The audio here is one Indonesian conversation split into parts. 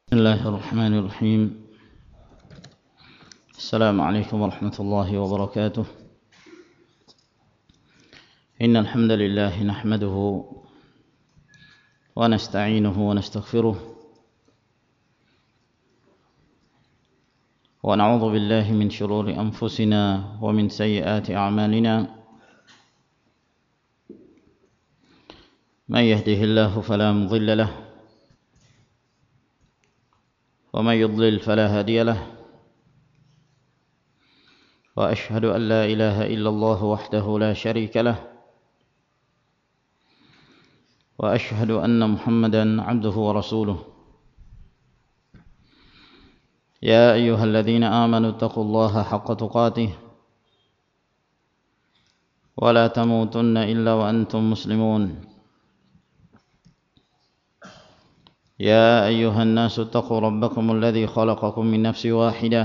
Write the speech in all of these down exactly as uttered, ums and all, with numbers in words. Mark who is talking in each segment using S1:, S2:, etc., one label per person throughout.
S1: بسم الله الرحمن الرحيم. السلام عليكم ورحمة الله وبركاته. إن الحمد لله نحمده ونستعينه ونستغفره ونعوذ بالله من شرور أنفسنا ومن سيئات أعمالنا. من يهده الله فلا مضل له ومن يضلل فلا هادي له، وأشهد أن لا إله إلا الله وحده لا شريك له، وأشهد أن محمدا عبده ورسوله. يا أيها الذين آمنوا اتقوا الله حق تقاته ولا تموتن إلا وأنتم مسلمون. يا أيها الناس اتقوا ربكم الذي خلقكم من نفس واحدة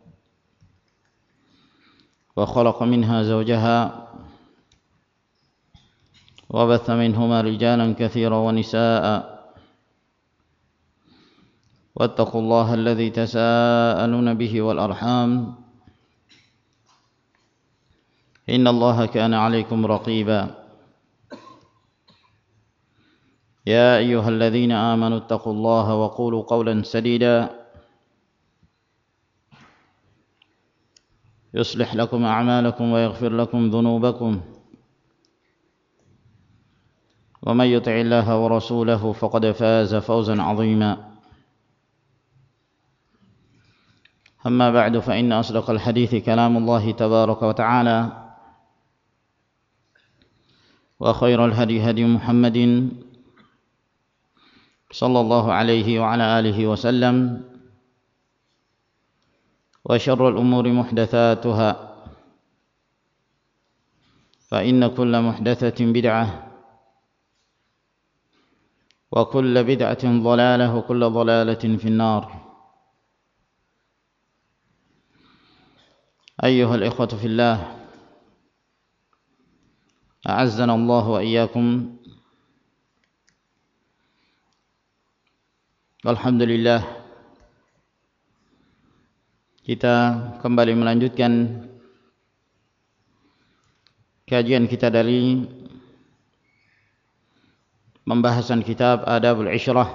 S1: وخلق منها زوجها وبث منهما رجالا كثيرا ونساء، واتقوا الله الذي تساءلون به والأرحام إن الله كان عليكم رقيبا. يا أيها الذين آمنوا اتقوا الله وقولوا قولا سديدا يصلح لكم أعمالكم ويغفر لكم ذنوبكم، ومن يطع الله ورسوله فقد فاز فوزا عظيما. أما بعد، فإن أصدق الحديث كلام الله تبارك وتعالى، وخير الهدي هدي محمد صلى الله عليه وعلى آله وسلم، وشر الأمور محدثاتها، فإن كل محدثة بدعة وكل بدعة ضلالة وكل ضلالة في النار. أيها الإخوة في الله، أعزنا الله وإياكم. Alhamdulillah, kita kembali melanjutkan kajian kita dari pembahasan kitab Adabul Ishrah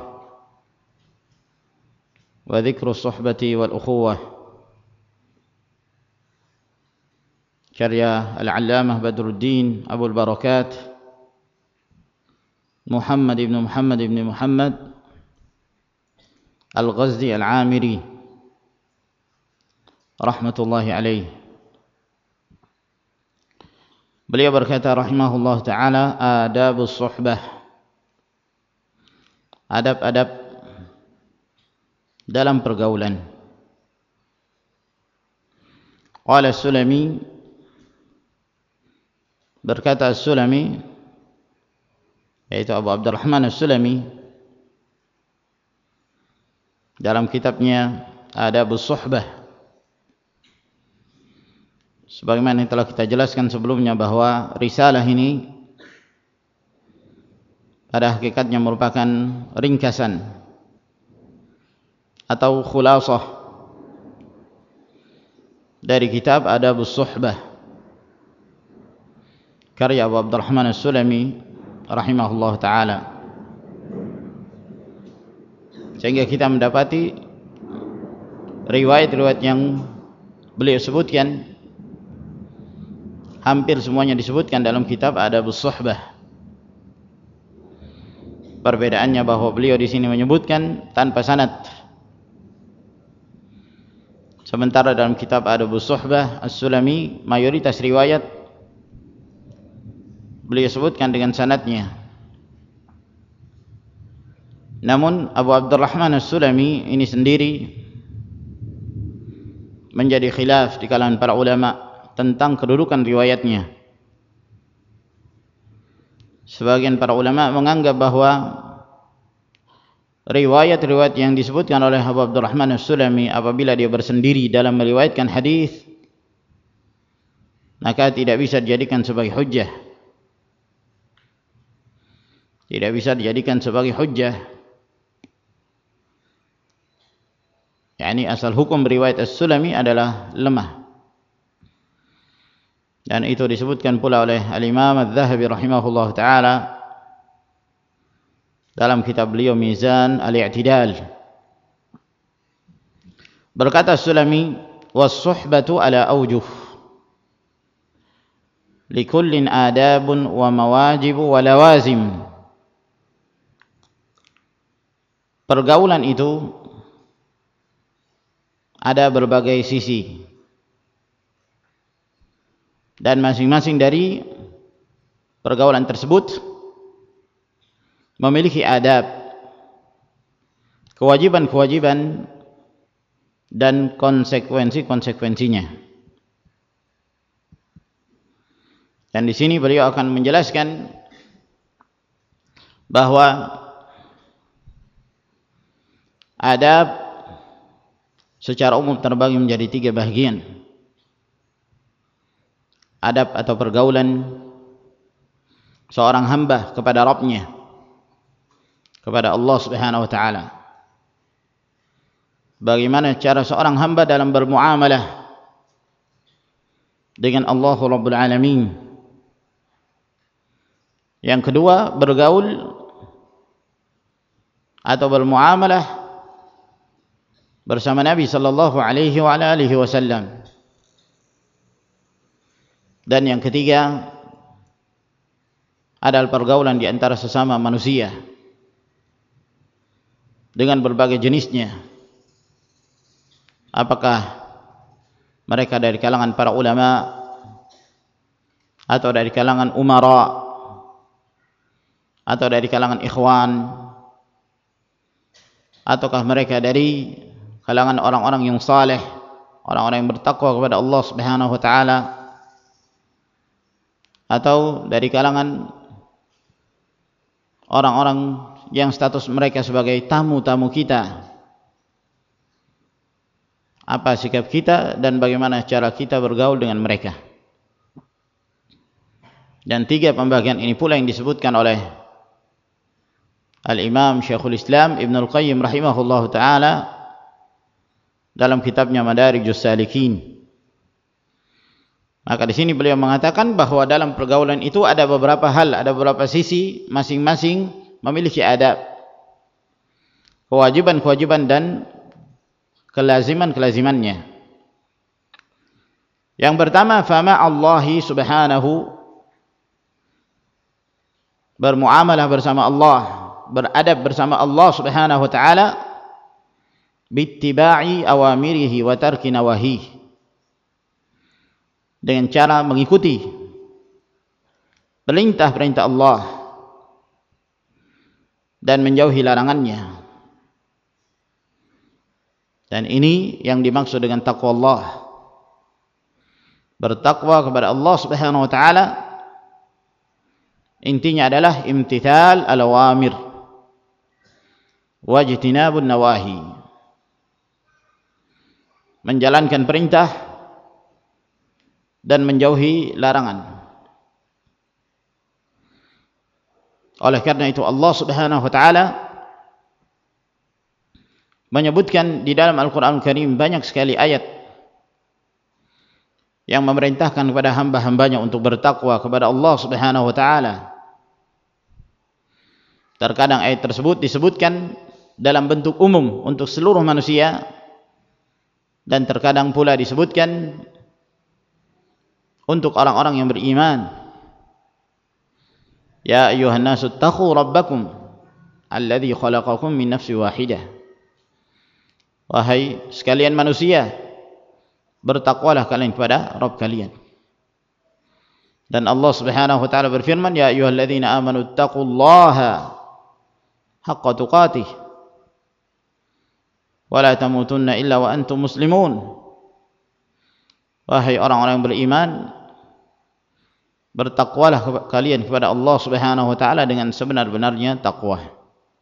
S1: wa Dzikrus Suhbati wal Ukhuwah, karya Al-Allamah Badruddin Abul Barakat Muhammad ibn Muhammad ibn Muhammad Al-Ghazzi Al-Amiri rahmatullahi alaih. Beliau berkata rahimahullah ta'ala, adabus suhbah, adab-adab dalam pergaulan. Qala As-Sulami, berkata As-Sulami, yaitu Abu Abdurrahman As-Sulami, dalam kitabnya Adabus Suhbah, sebagaimana yang telah kita jelaskan sebelumnya bahwa risalah ini pada hakikatnya merupakan ringkasan atau khulasah dari kitab Adabus Suhbah karya Abu Abdurrahman As-Sulami rahimahullah ta'ala, sehingga kita mendapati riwayat-riwayat yang beliau sebutkan hampir semuanya disebutkan dalam kitab Adabus Suhbah. Perbedaannya bahwa beliau di sini menyebutkan tanpa sanad, sementara dalam kitab Adabus Suhbah As-Sulami mayoritas riwayat beliau sebutkan dengan sanadnya. Namun Abu Abdurrahman As-Sulami ini sendiri menjadi khilaf di kalangan para ulama tentang kedudukan riwayatnya. Sebagian para ulama menganggap bahwa riwayat-riwayat yang disebutkan oleh Abu Abdurrahman As-Sulami apabila dia bersendiri dalam meriwayatkan hadis, maka tidak bisa dijadikan sebagai hujjah. Tidak bisa dijadikan sebagai hujjah. yakni asal hukum riwayat As-Sulami adalah lemah. Dan itu disebutkan pula oleh Al-Imam Adz-Dzahabi rahimahullah ta'ala dalam kitab beliau Mizan Al-I'tidal. Berkata As-Sulami, was-suhbatu ala awjuh likullin adabun wa mawajibu wa lawazim. Pergaulan itu ada berbagai sisi, dan masing-masing dari pergaulan tersebut memiliki adab, kewajiban-kewajiban, dan konsekuensi-konsekuensinya. Dan di sini beliau akan menjelaskan bahwa adab secara umum terbagi menjadi tiga bagian. Adab atau pergaulan seorang hamba kepada Rabbnya, kepada Allah Subhanahu wa ta'ala. Bagaimana cara seorang hamba dalam bermuamalah dengan Allah Rabbul Alamin. Yang kedua, bergaul atau bermuamalah bersama Nabi sallallahu alaihi wa alihi wasallam. Dan yang ketiga adalah pergaulan di antara sesama manusia dengan berbagai jenisnya. Apakah mereka dari kalangan para ulama atau dari kalangan umara atau dari kalangan ikhwan, ataukah mereka dari kalangan orang-orang yang saleh, orang-orang yang bertakwa kepada Allah Subhanahu wa taala, atau dari kalangan orang-orang yang status mereka sebagai tamu-tamu kita. Apa sikap kita dan bagaimana cara kita bergaul dengan mereka. Dan tiga pembagian ini pula yang disebutkan oleh Al-Imam Syekhul Islam Ibnul Qayyim rahimahullahu ta'ala dalam kitabnya Madarijus Salikin. Maka di sini beliau mengatakan bahwa dalam pergaulan itu ada beberapa hal, ada beberapa sisi, masing-masing memiliki adab, kewajiban-kewajiban dan kelaziman-kelazimannya. Yang pertama, fama Allahi subhanahu, bermuamalah bersama Allah, beradab bersama Allah Subhanahu wa taala, bittiba'i awamirihi wa tarki nawahihi, dengan cara mengikuti perintah-perintah Allah dan menjauhi larangannya. Dan ini yang dimaksud dengan taqwa Allah. Bertakwa kepada Allah Subhanahu wa taala intinya adalah imtithal al-awamir wajtinabun nawahi, menjalankan perintah dan menjauhi larangan. Oleh karena itu Allah Subhanahu wa taala menyebutkan di dalam Al-Qur'an Al-Karim banyak sekali ayat yang memerintahkan kepada hamba-hambanya untuk bertakwa kepada Allah Subhanahu wa taala. Terkadang ayat tersebut disebutkan dalam bentuk umum untuk seluruh manusia, dan terkadang pula disebutkan untuk orang-orang yang beriman. Ya ayyuhan nasu taqu rabbakum alladzi khalaqakum min nafsin wahidah. Wahai sekalian manusia, bertakwalah kalian kepada Rabb kalian. Dan Allah Subhanahu wa taala berfirman, ya ayyuhalladzina amanu taqullaha haqqa tuqatih wa la tamutunna illa wa antum muslimun. Wahai orang-orang yang beriman, bertakwalah kalian kepada Allah Subhanahu wa taala dengan sebenar-benarnya takwa.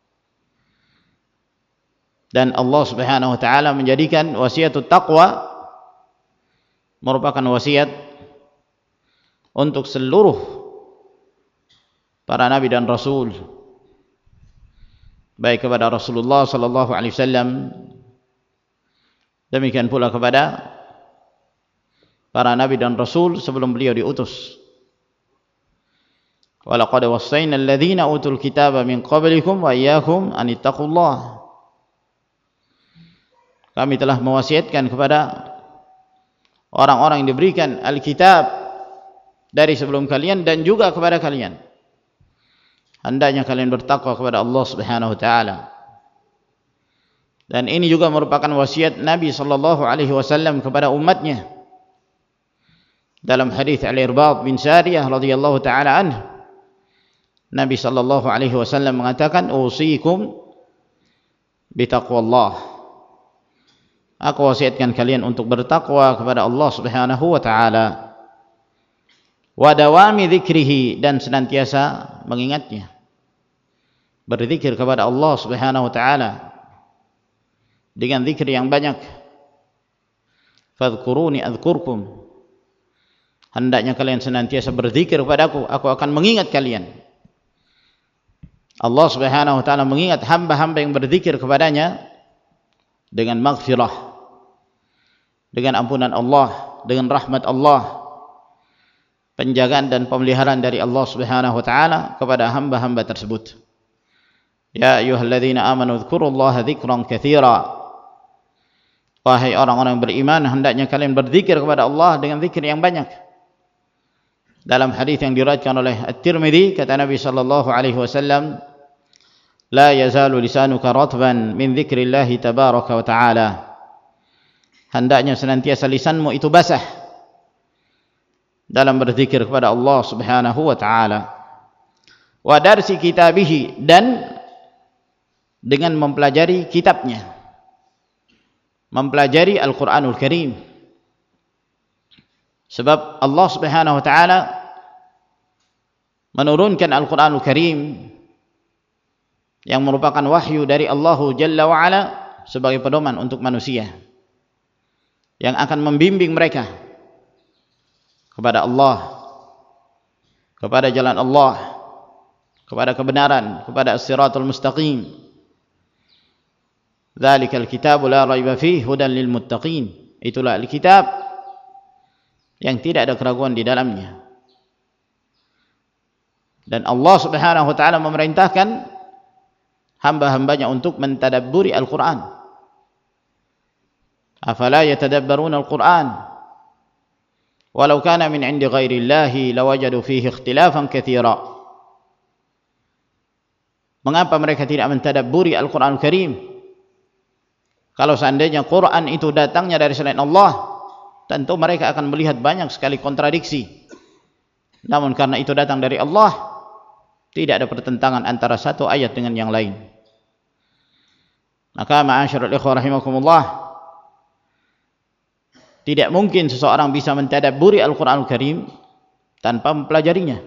S1: Dan Allah Subhanahu wa taala menjadikan wasiatut taqwa merupakan wasiat untuk seluruh para nabi dan rasul, baik kepada Rasulullah sallallahu alaihi wasallam Demikian pula kepada para nabi dan rasul sebelum beliau diutus. Wa laqad wassayna alladhina utul kitaba min qablikum wa iyyakum an ittaqullah. Kami telah mewasiatkan kepada orang-orang yang diberikan Alkitab dari sebelum kalian dan juga kepada kalian, hendaknya kalian bertakwa kepada Allah Subhanahu wa taala. Dan ini juga merupakan wasiat Nabi sallallahu alaihi wasallam kepada umatnya. Dalam hadis Al-Irbad bin Sariyah radhiyallahu taala anhu, Nabi sallallahu alaihi wasallam mengatakan, "Usikum bitaqwallah." Aku wasiatkan kalian untuk bertakwa kepada Allah Subhanahu wa taala. Wa dawami dzikrihi, dan senantiasa mengingatnya. Berzikir kepada Allah Subhanahu wa taala dengan zikir yang banyak. Fadhkuruni adzkurkum. Hendaknya kalian senantiasa berzikir kepadaku, aku akan mengingat kalian. Allah Subhanahu wa taala mengingat hamba-hamba yang berzikir kepadanya dengan maghfirah, dengan ampunan Allah, dengan rahmat Allah, penjagaan dan pemeliharaan dari Allah Subhanahu wa taala kepada hamba-hamba tersebut. Ya ayyuhalladzina amanu dzkurullaha dzikran katsira. Wahai orang-orang yang beriman, hendaknya kalian berzikir kepada Allah dengan zikir yang banyak. Dalam hadis yang diriwayatkan oleh At-Tirmidzi, kata Nabi sallallahu alaihi wasallam, la yazalu lisanuka ratban min dzikrillah tabaraka wa taala. Hendaknya senantiasa lisanmu itu basah dalam berzikir kepada Allah Subhanahu wa taala. Wa darsi kitabihi, dan dengan mempelajari kitabnya, mempelajari Al-Quranul Karim. Sebab Allah Subhanahu wa taala menurunkan Al-Quranul Karim yang merupakan wahyu dari Allah Jalla wa Ala sebagai pedoman untuk manusia yang akan membimbing mereka kepada Allah, kepada jalan Allah, kepada kebenaran, kepada as-siratul mustaqim. Dzalikal kitabu la raiba fihi hudan lil muttaqin. Itulah Alkitab yang tidak ada keraguan di dalamnya. Dan Allah Subhanahu wa taala memerintahkan hamba-hambanya untuk mentadabburi Al-Qur'an. Afala yatadabbaruna Al-Qur'an walau kana min 'indi ghairillahi lawajadu fihi ikhtilafan katsira. Mengapa mereka tidak mentadabburi Al-Qur'anul Karim? Kalau seandainya Quran itu datangnya dari selain Allah, tentu mereka akan melihat banyak sekali kontradiksi. Namun karena itu datang dari Allah, tidak ada pertentangan antara satu ayat dengan yang lain. Maka ma'asyiral ikhwah rahimakumullah, tidak mungkin seseorang bisa mentadabburi Al-Qur'anul Karim tanpa mempelajarinya.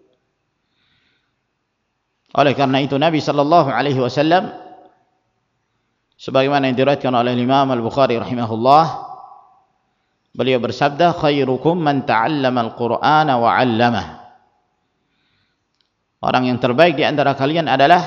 S1: Oleh karena itu Nabi sallallahu alaihi wasallam, sebagaimana yang diriwayatkan oleh Imam Al-Bukhari rahimahullah, beliau bersabda, khairukum man ta'allama al-Qur'ana wa 'allamah. Orang yang terbaik di antara kalian adalah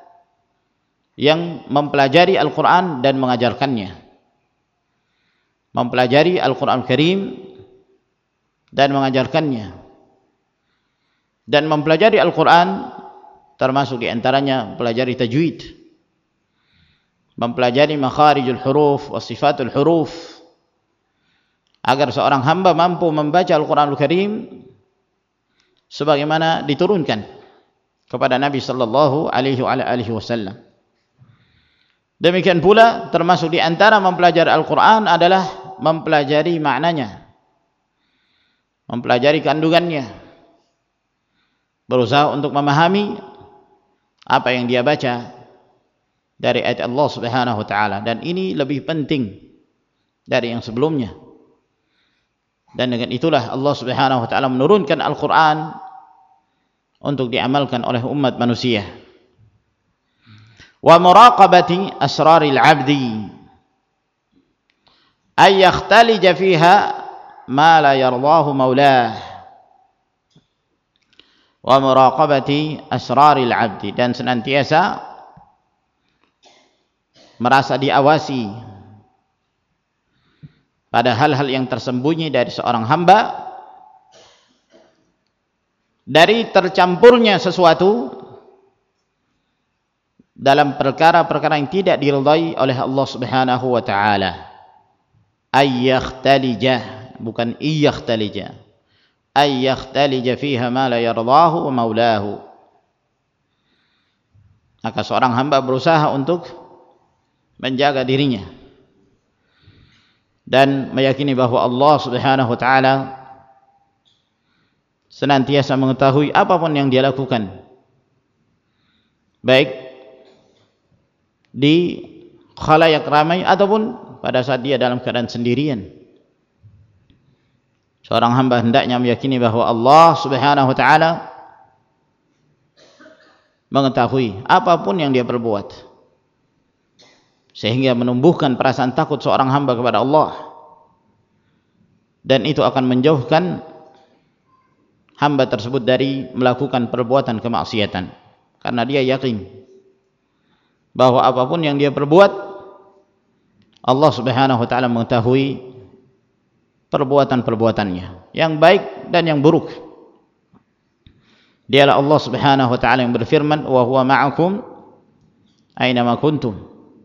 S1: yang mempelajari Al-Qur'an dan mengajarkannya. Mempelajari Al-Qur'an Karim dan mengajarkannya. Dan mempelajari Al-Qur'an termasuk di antaranya mempelajari tajwid, mempelajari makharijul huruf wa sifatul huruf, agar seorang hamba mampu membaca Al-Qur'anul Karim sebagaimana diturunkan kepada Nabi sallallahu alaihi wasallam. Demikian pula termasuk di antara mempelajari Al-Qur'an adalah mempelajari maknanya, mempelajari kandungannya, berusaha untuk memahami apa yang dia baca dari ayat Allah Subhanahu wa taala, dan ini lebih penting dari yang sebelumnya. Dan dengan itulah Allah Subhanahu wa taala menurunkan Al-Qur'an untuk diamalkan oleh umat manusia. Wa muraqabati asraril 'abdi ay yakhtalija fiha ma la yardahu maulah. Wa muraqabati asraril 'abdi, dan senantiasa merasa diawasi pada hal-hal yang tersembunyi dari seorang hamba, dari tercampurnya sesuatu dalam perkara-perkara yang tidak diridai oleh Allah Subhanahu wa taala. Ayyaktalijah, bukan iyakhtalijah. Ayyaktalija fiha ma la yardahu wa maulahu. Maka seorang hamba berusaha untuk menjaga dirinya dan meyakini bahwa Allah Subhanahu wa taala senantiasa mengetahui apapun yang dia lakukan, baik di khalayak ramai ataupun pada saat dia dalam keadaan sendirian. Seorang hamba hendaknya meyakini bahwa Allah Subhanahu wa taala mengetahui apapun yang dia perbuat, sehingga menumbuhkan perasaan takut seorang hamba kepada Allah, dan itu akan menjauhkan hamba tersebut dari melakukan perbuatan kemaksiatan, karena dia yakin bahwa apapun yang dia perbuat, Allah Subhanahu wa taala mengetahui perbuatan-perbuatannya, yang baik dan yang buruk. Dialah Allah Subhanahu wa taala yang berfirman, wa huwa ma'akum aina ma kuntum.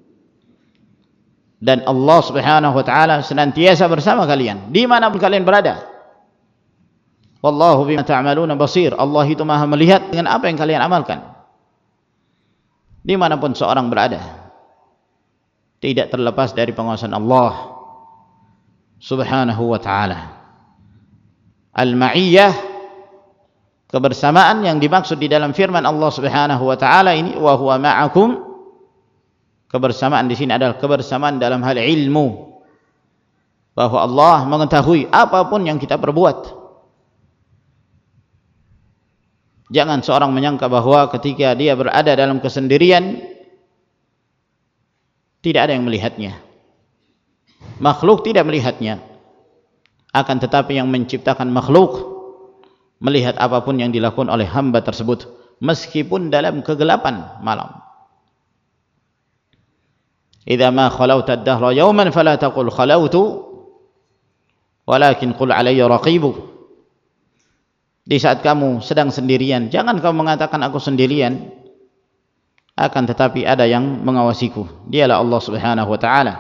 S1: Dan Allah Subhanahu wa taala senantiasa bersama kalian dimanapun kalian berada. Wallahu bima ta'maluna basir. Allah itu Maha melihat dengan apa yang kalian amalkan dimanapun seorang berada, tidak terlepas dari pengawasan Allah Subhanahu wa taala. Al-ma'iyyah, kebersamaan yang dimaksud di dalam firman Allah Subhanahu wa taala ini, wa huwa ma'akum, kebersamaan di sini adalah kebersamaan dalam hal ilmu, bahwa Allah mengetahui apapun yang kita perbuat. Jangan seorang menyangka bahwa ketika dia berada dalam kesendirian tidak ada yang melihatnya. Makhluk tidak melihatnya, akan tetapi yang menciptakan makhluk melihat apapun yang dilakukan oleh hamba tersebut, meskipun dalam kegelapan malam. Idza ma khalauta ad-dahra yawman fala taqul khalautu walakin qul alayya raqibu. Di saat kamu sedang sendirian, jangan kamu mengatakan aku sendirian, akan tetapi ada yang mengawasiku, dialah Allah Subhanahu wa taala.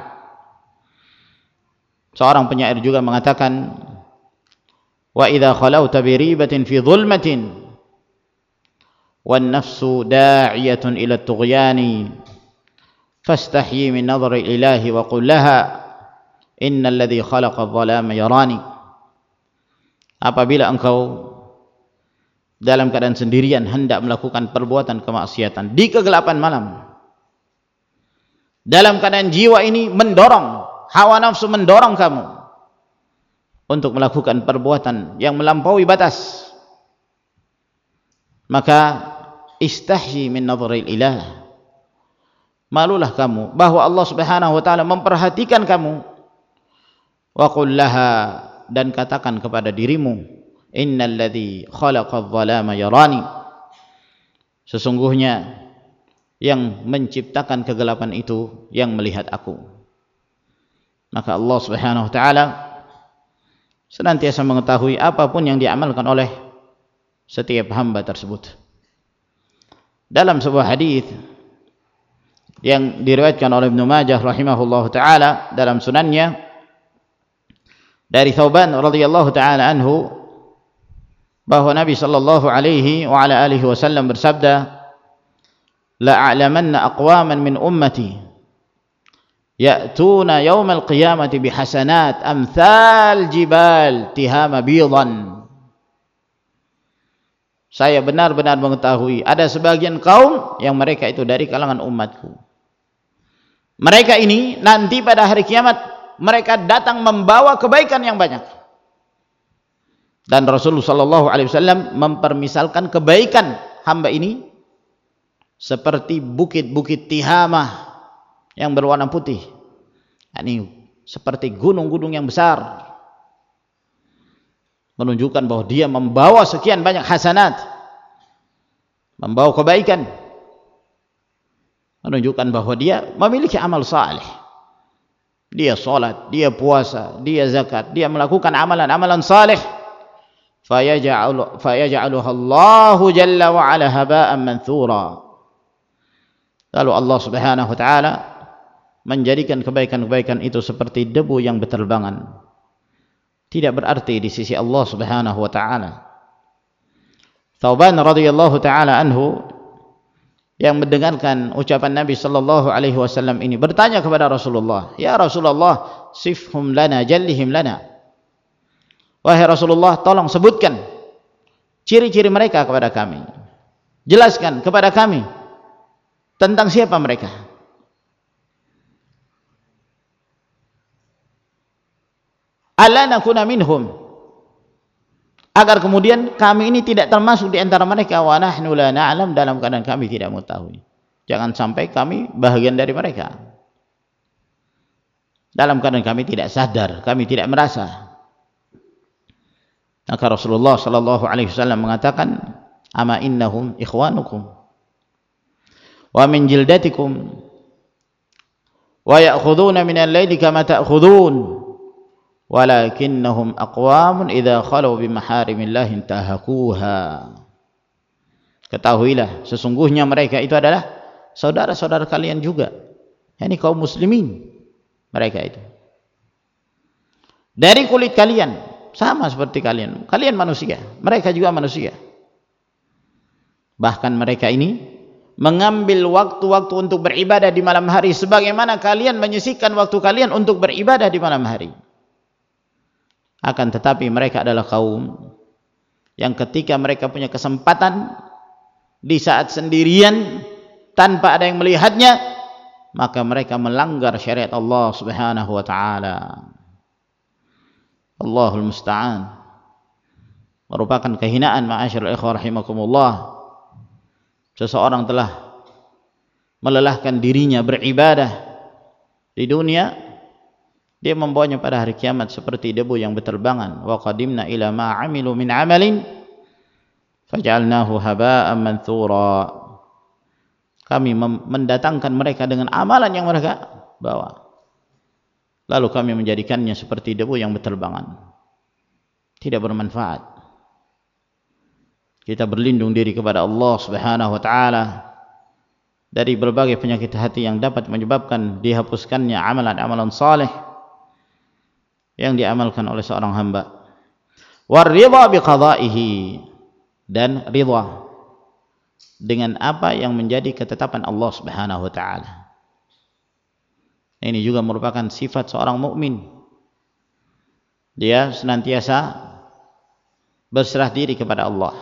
S1: Seorang penyair juga mengatakan, wa idza khalauta bi ribatin fi dhulmatin wan nafsu da'iyatun ila at-tughyani fastahyi min nadhri ilahi wa qul laha innal ladzi khalaqa adh-dhalama yarani. Apabila engkau dalam keadaan sendirian hendak melakukan perbuatan kemaksiatan di kegelapan malam, dalam keadaan jiwa ini mendorong, hawa nafsu mendorong kamu untuk melakukan perbuatan yang melampaui batas, maka istahyi min nadhril ilah, malulah kamu bahwa Allah Subhanahu wa taala memperhatikan kamu. Wa qul laha, dan katakan kepada dirimu, innal ladzi khalaqadh dhalama yarani, sesungguhnya yang menciptakan kegelapan itu yang melihat aku. Maka Allah Subhanahu wa taala senantiasa mengetahui apapun yang diamalkan oleh setiap hamba tersebut. Dalam sebuah hadis yang diriwayatkan oleh Ibnu Majah rahimahullahu taala dalam sunannya dari Thauban radhiyallahu taala anhu, bahwa Nabi sallallahu alaihi wa ala alihi wasallam bersabda, la a'lamanna aqwaman min ummati ya'tuna yaumal qiyamati bihasanat amthal jibal tihama bidan. Saya benar-benar mengetahui ada sebagian kaum yang mereka itu dari kalangan umatku. Mereka ini nanti pada hari kiamat mereka datang membawa kebaikan yang banyak. Dan Rasulullah sallallahu alaihi wasallam mempermisalkan kebaikan hamba ini seperti bukit-bukit Tihamah yang berwarna putih. Ini seperti gunung-gunung yang besar, menunjukkan bahwa dia membawa sekian banyak hasanat, membawa kebaikan, menunjukkan bahwa dia memiliki amal saleh. dia salat, dia puasa, dia zakat, dia melakukan amalan-amalan saleh, fayaj'alu fayaj'aluha Allahu jalla wa ala haba'an manthura. Lalu Allah Subhanahu wa taala menjadikan kebaikan-kebaikan itu seperti debu yang berterbangan. Tidak berarti di sisi Allah Subhanahu wa taala. Thauban radhiyallahu taala anhu yang mendengarkan ucapan Nabi sallallahu alaihi wasallam ini bertanya kepada Rasulullah, "Ya Rasulullah, sifhum lana, jallihim lana." Wahai Rasulullah, tolong sebutkan ciri-ciri mereka kepada kami. Jelaskan kepada kami tentang siapa mereka. Alla nakuna minhum, agar kemudian kami ini tidak termasuk di antara mereka. Wa nahnu la na'lam, dalam keadaan kami tidak mengetahui. Jangan sampai kami bahagian dari mereka, dalam keadaan kami tidak sadar, kami tidak merasa. Maka Rasulullah sallallahu alaihi wasallam mengatakan, ama innahum ikhwanukum wa min jildatikum wa ya'khuduna min al-laili kama ta'khudun walakinnahum aqwamun idza khalu bi maharimillahi intahakuha. Ketahuilah, sesungguhnya mereka itu adalah saudara-saudara kalian juga, yakni kaum muslimin. Mereka itu dari kulit kalian, sama seperti kalian. Kalian manusia, mereka juga manusia. Bahkan mereka ini mengambil waktu-waktu untuk beribadah di malam hari sebagaimana kalian menyisihkan waktu kalian untuk beribadah di malam hari. Akan tetapi mereka adalah kaum yang ketika mereka punya kesempatan di saat sendirian tanpa ada yang melihatnya, maka mereka melanggar syariat Allah Subhanahu wa taala. Allahul musta'an. Merupakan kehinaan, ma'asyiral ikhwah rahimakumullah, seseorang telah melelahkan dirinya beribadah di dunia, dia membawanya pada hari kiamat seperti debu yang berterbangan. Wa qadimna ila ma 'amilu min 'amalin faj'alnahu haba'an manthura. Kami mendatangkan mereka dengan amalan yang mereka bawa, lalu kami menjadikannya seperti debu yang berterbangan, tidak bermanfaat. Kita berlindung diri kepada Allah Subhanahu wa taala dari berbagai penyakit hati yang dapat menyebabkan dihapuskannya amalan-amalan saleh yang diamalkan oleh seorang hamba. Waridha biqada'ihi, dan ridha dengan apa yang menjadi ketetapan Allah Subhanahu wa taala. Ini juga merupakan sifat seorang mukmin. Dia senantiasa berserah diri kepada Allah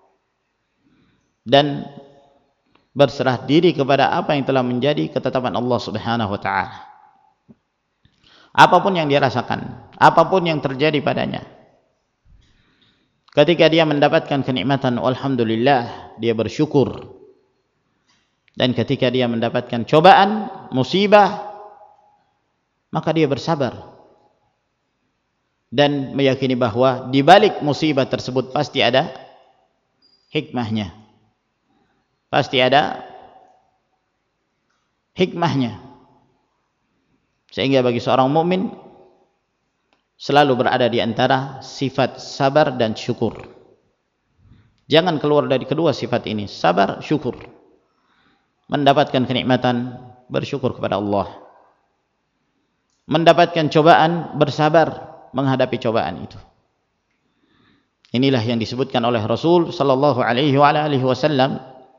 S1: dan berserah diri kepada apa yang telah menjadi ketetapan Allah Subhanahu wa taala. Apapun yang dia rasakan, apapun yang terjadi padanya, ketika dia mendapatkan kenikmatan, alhamdulillah, dia bersyukur. Dan ketika dia mendapatkan cobaan, musibah, maka dia bersabar dan meyakini bahwa di balik musibah tersebut pasti ada hikmahnya, pasti ada hikmahnya. Sehingga bagi seorang mukmin selalu berada di antara sifat sabar dan syukur. Jangan keluar dari kedua sifat ini, sabar, syukur. Mendapatkan kenikmatan, bersyukur kepada Allah. Mendapatkan cobaan, bersabar menghadapi cobaan itu. Inilah yang disebutkan oleh Rasul sallallahu alaihi wa alihi wasallam,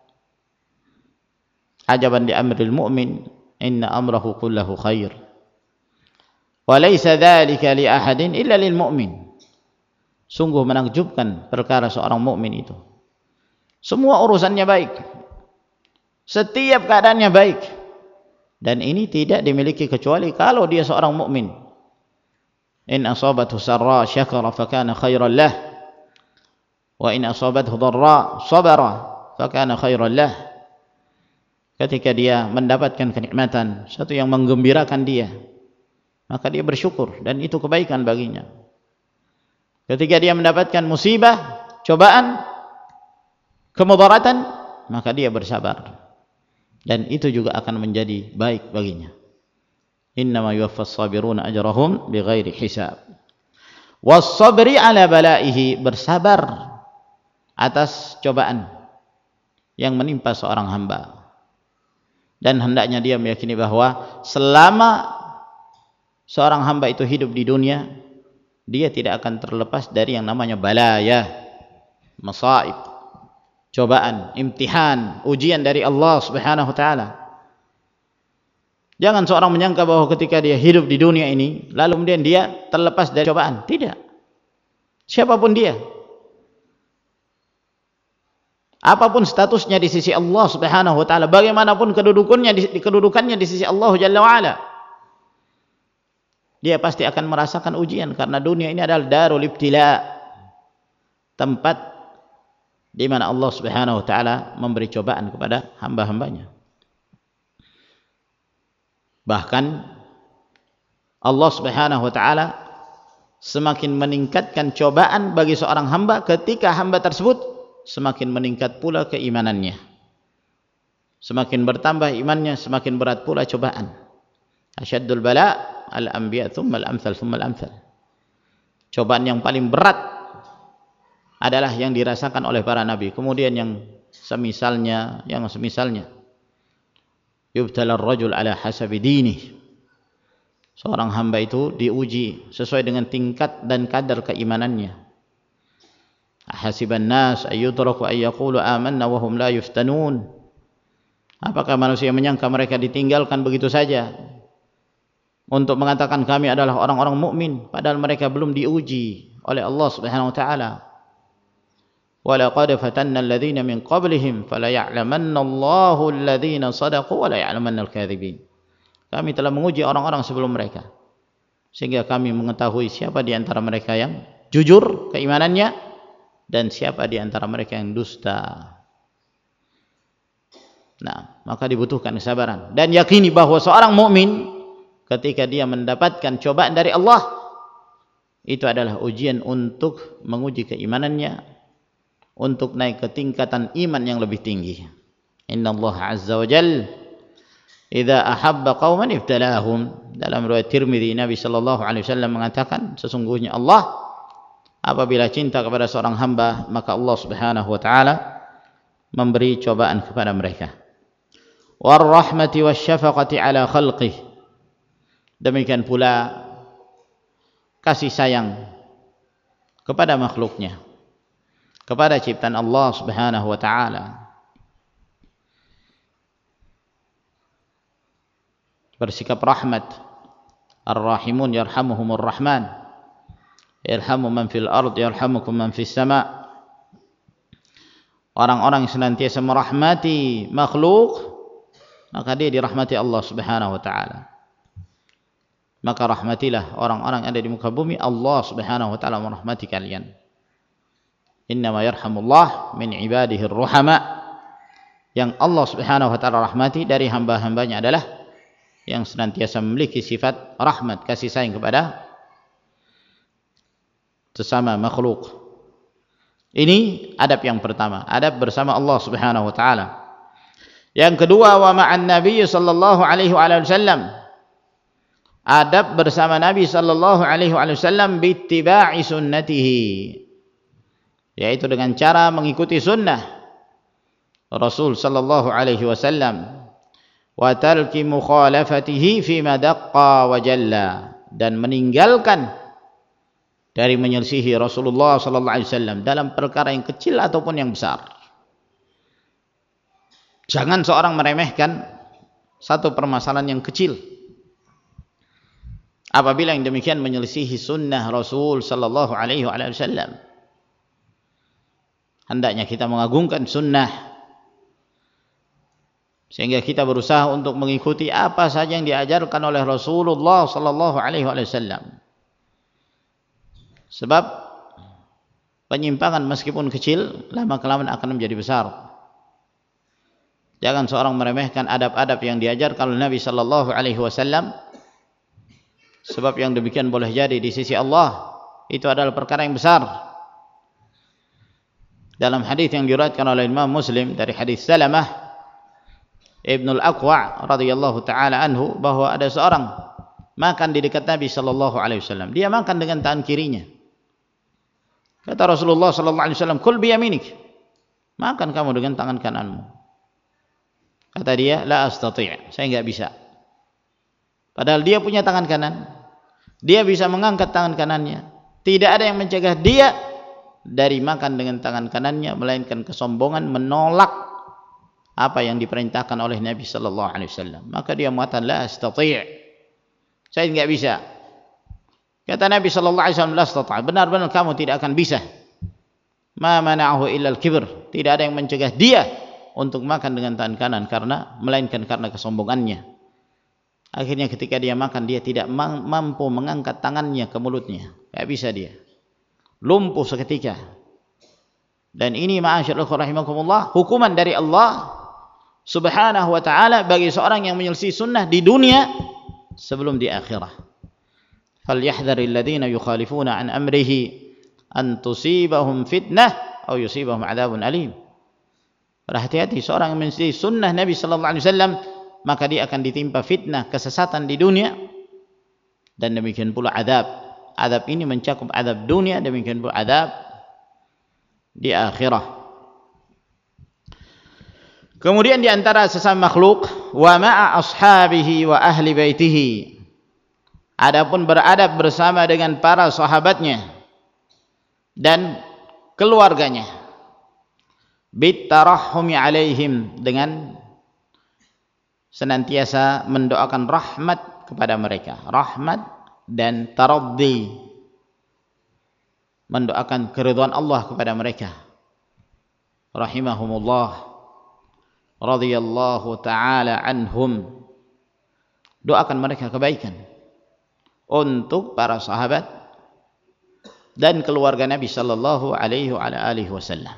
S1: ajaban di amril mu'min, inna amrahu kullahu khair. Wa laysa dzalika li ahadin illa lil mu'min. Sungguh menakjubkan perkara seorang mukmin itu. Semua urusannya baik, setiap keadaannya baik, dan ini tidak dimiliki kecuali kalau dia seorang mukmin. In asabathu sarra syakara fakana khairan lah, wa in asabathu dharra sabara fakana khairan lah. Ketika dia mendapatkan kenikmatan, satu yang menggembirakan dia, maka dia bersyukur dan itu kebaikan baginya. Ketika dia mendapatkan musibah, cobaan, kemudaratan, maka dia bersabar dan itu juga akan menjadi baik baginya. Innama yuwaffas sabiruna ajrahum bighairi hisab. Was-sabri ala balaihi, bersabar atas cobaan yang menimpa seorang hamba. Dan hendaknya dia meyakini bahwa selama seorang hamba itu hidup di dunia, dia tidak akan terlepas dari yang namanya balaya, masaib, cobaan, imtihan, ujian dari Allah Subhanahu wa taala. Jangan seorang menyangka bahwa ketika dia hidup di dunia ini lalu kemudian dia terlepas dari cobaan. Tidak. Siapapun dia, apapun statusnya di sisi Allah Subhanahu wa taala, bagaimanapun kedudukannya di kedudukannya di sisi Allah Jalla wa ala, dia pasti akan merasakan ujian, karena dunia ini adalah darul ibtila, tempat di mana Allah Subhanahu wa taala memberi cobaan kepada hamba-hambanya. Bahkan Allah Subhanahu wa taala semakin meningkatkan cobaan bagi seorang hamba ketika hamba tersebut semakin meningkat pula keimanannya. Semakin bertambah imannya, semakin berat pula cobaan. Asyaddul bala al-anbiya thumma al-amthal thumma al-amthal. Cobaan yang paling berat adalah yang dirasakan oleh para nabi, kemudian yang semisalnya, yang semisalnya. Yubtala ar-rajul ala hasabi dinih. Seorang hamba itu diuji sesuai dengan tingkat dan kadar keimanannya. Ahasiban nas ayyutraku ay yaqulu amanna wa hum la yuftanun. Apakah manusia menyangka mereka ditinggalkan begitu saja untuk mengatakan kami adalah orang-orang mukmin, padahal mereka belum diuji oleh Allah Subhanahu wa taala. وَلَقَدْ فَتَنَّا الَّذِينَ مِنْ قَبْلِهِمْ فَلَيَعْلَمَنَّ اللَّهُ الَّذِينَ صَدَقُوا وَلَيَعْلَمَنَّ الْكَاذِبِينَ. Kami telah menguji orang-orang sebelum mereka, sehingga kami mengetahui siapa di antara mereka yang jujur keimanannya dan siapa di antara mereka yang dusta. Nah, maka dibutuhkan kesabaran dan yakini bahwa seorang mukmin ketika dia mendapatkan cobaan dari Allah, itu adalah ujian untuk menguji keimanannya, untuk naik ke tingkatan iman yang lebih tinggi. Inna Allah Azza wa Jal idza ahabba qauman ibtalahum. Dalam riwayat Tirmidzi, Nabi sallallahu alaihi wasallam mengatakan, sesungguhnya Allah apabila cinta kepada seorang hamba, maka Allah Subhanahu wa taala memberi cobaan kepada mereka. War rahmati wasyafaqati ala khalqih. Demikian pula kasih sayang kepada makhluknya, kepada ciptaan Allah Subhanahu wa taala. Bersikap rahmat. Ar-rahimun yarhamuhumur rahman. Yarhamu man fil ard yarhamukum man fis sama. Orang-orang yang senantiasa merahmati makhluk, maka dia dirahmati Allah Subhanahu wa taala. Maka rahmatilah orang-orang yang ada di muka bumi, Allah Subhanahu wa taala merahmati kalian. Innama yarhamullah min ibadihi ar-ruhama. Yang Allah Subhanahu wa taala rahmati dari hamba-hambanya adalah yang senantiasa memiliki sifat rahmat, kasih sayang kepada sesama makhluk. Ini adab yang pertama, adab bersama Allah Subhanahu wa taala. Yang kedua, wa ma'an nabiy sallallahu alaihi wasallam. Adab bersama Nabi sallallahu alaihi wasallam bittiba'i sunnatihi, yaitu dengan cara mengikuti sunnah Rasul sallallahu alaihi wasallam, wa tarki mukhalafatihi fi ma daqqa wa jalla, dan meninggalkan dari menyelisihi Rasulullah sallallahu alaihi wasallam dalam perkara yang kecil ataupun yang besar. Jangan seorang meremehkan satu permasalahan yang kecil. Apabila yang demikian menyelisihi sunnah Rasul sallallahu alaihi wasallam, hendaknya kita mengagungkan sunnah, sehingga kita berusaha untuk mengikuti apa saja yang diajarkan oleh Rasulullah sallallahu alaihi wasallam. Sebab penyimpangan meskipun kecil, lama-kelamaan akan menjadi besar. Jangan seorang meremehkan adab-adab yang diajarkan oleh Nabi sallallahu alaihi wasallam, sebab yang demikian boleh jadi di sisi Allah itu adalah perkara yang besar. Dalam hadis yang diriwayatkan oleh Imam Muslim dari hadis Salamah Ibn al-Aqwa' radhiyallahu taala anhu, bahwa ada seorang makan di dekat Nabi sallallahu alaihi wasallam. Dia makan dengan tangan kirinya. Kata Rasulullah sallallahu alaihi wasallam, "Kul bi yaminik." Makan kamu dengan tangan kananmu. Kata dia, "La astati'." Saya enggak bisa. Padahal dia punya tangan kanan. Dia bisa mengangkat tangan kanannya. Tidak ada yang mencegah dia dari makan dengan tangan kanannya, melainkan kesombongan menolak apa yang diperintahkan oleh Nabi sallallahu alaihi wasallam. Maka dia mengatakan, "La astati'." Saya enggak bisa. Kata Nabi sallallahu alaihi wasallam, "La astati'." Benar-benar kamu tidak akan bisa. Ma mana'ahu illa al-kibr. Tidak ada yang mencegah dia untuk makan dengan tangan kanan karena melainkan karena kesombongannya. Akhirnya ketika dia makan, dia tidak mampu mengangkat tangannya ke mulutnya. Tidak bisa dia. Lumpuh seketika. Dan ini ma'asyarul rahimakumullah, hukuman dari Allah subhanahu wa ta'ala bagi seorang yang menyelisih sunnah di dunia sebelum di akhirah. Falyahdharil ladzina yukhalifuna an amrihi an tusibahum fitnah atau yusibahum adzabun alim. Berhati-hati seorang yang menyelisih sunnah Nabi sallallahu alaihi wasallam, maka dia akan ditimpa fitnah, kesesatan di dunia, dan demikian pula azab. Azab ini mencakup azab dunia, demikian pula azab di akhirah. Kemudian di antara sesama makhluk, wa ma'a ashabihi wa ahli baitihi. Adapun beradab bersama dengan para sahabatnya dan keluarganya. Bit tarahhumi alaihim, dengan senantiasa mendoakan rahmat kepada mereka, rahmat dan taraddi, mendoakan keridhaan Allah kepada mereka. Rahimahumullah, radhiyallahu taala anhum. Doakan mereka kebaikan untuk para sahabat dan keluarga Nabi sallallahu alaihi wasallam.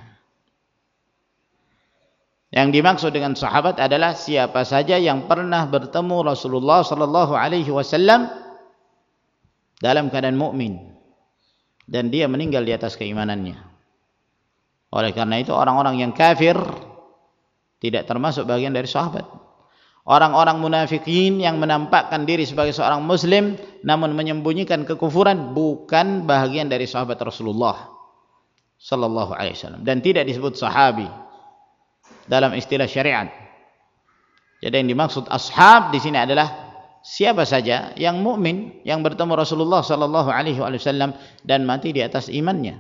S1: Yang dimaksud dengan sahabat adalah siapa saja yang pernah bertemu Rasulullah sallallahu alaihi wasallam dalam keadaan mukmin dan dia meninggal di atas keimanannya. Oleh karena itu orang-orang yang kafir tidak termasuk bagian dari sahabat. Orang-orang munafikin yang menampakkan diri sebagai seorang muslim namun menyembunyikan kekufuran bukan bagian dari sahabat Rasulullah sallallahu alaihi wasallam dan tidak disebut sahabi dalam istilah syariat. Jadi yang dimaksud ashab di sini adalah siapa saja yang mukmin yang bertemu Rasulullah sallallahu alaihi wasallam dan mati di atas imannya.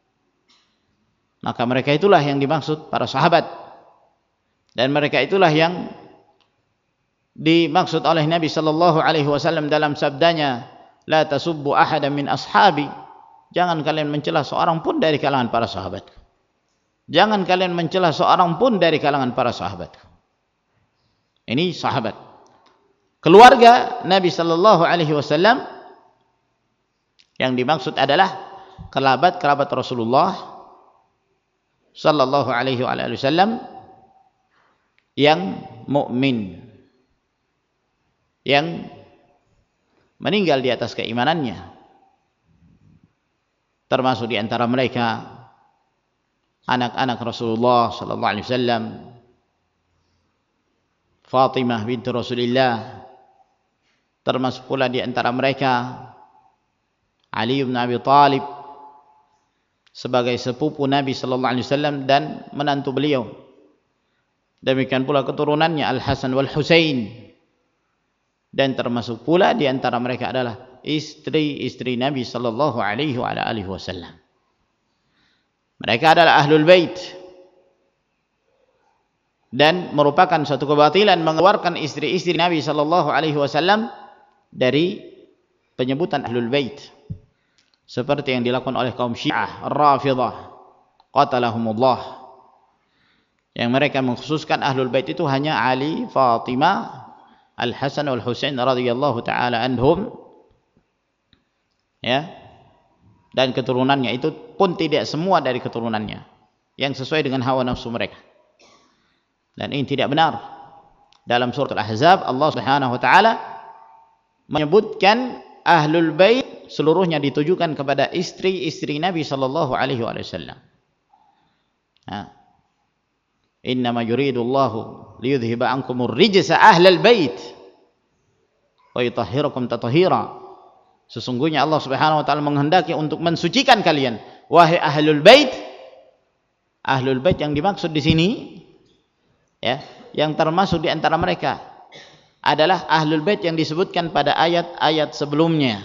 S1: Maka mereka itulah yang dimaksud para sahabat. Dan mereka itulah yang dimaksud oleh Nabi sallallahu alaihi wasallam dalam sabdanya, "La tasubbu ahadan min ashabi." Jangan kalian mencela seorang pun dari kalangan para sahabat. Jangan kalian mencela seorang pun dari kalangan para sahabat. Ini sahabat. Keluarga Nabi sallallahu alaihi wasallam yang dimaksud adalah kerabat-kerabat Rasulullah sallallahu alaihi wasallam yang mukmin, yang meninggal di atas keimanannya. Termasuk di antara mereka anak-anak Rasulullah sallallahu alaihi wasallam, Fatimah binti Rasulullah, termasuk pula di antara mereka Ali bin Abi Thalib sebagai sepupu Nabi sallallahu alaihi wasallam dan menantu beliau. Demikian pula keturunannya Al-Hasan wal Husain, dan termasuk pula di antara mereka adalah istri-istri Nabi sallallahu alaihi wasallam. Mereka adalah ahlul bait, dan merupakan suatu kebatilan mengeluarkan istri-istri Nabi sallallahu alaihi wasallam dari penyebutan ahlul bait, seperti yang dilakukan oleh kaum Syiah Ar-Rafidhah qatalahumullah, yang mereka mengkhususkan ahlul bait itu hanya Ali, Fatimah, Al-Hasan wal Husain radhiyallahu taala anhum, ya, dan keturunannya itu pun tidak semua dari keturunannya yang sesuai dengan hawa nafsu mereka. Dan ini tidak benar. Dalam surat Al-Ahzab Allah Subhanahu wa taala menyebutkan ahlul bait seluruhnya ditujukan kepada istri-istri Nabi sallallahu alaihi wasallam. Nah, innama yuridullahu liyudhhiba ankumur rijsa ahlal bait. wa yutahhirukum tathira. Sesungguhnya Allah Subhanahu wa taala menghendaki untuk mensucikan kalian, wahai ahlul bait. Ahlul bait yang dimaksud di sini ya, yang termasuk di antara mereka adalah ahlul bait yang disebutkan pada ayat-ayat sebelumnya.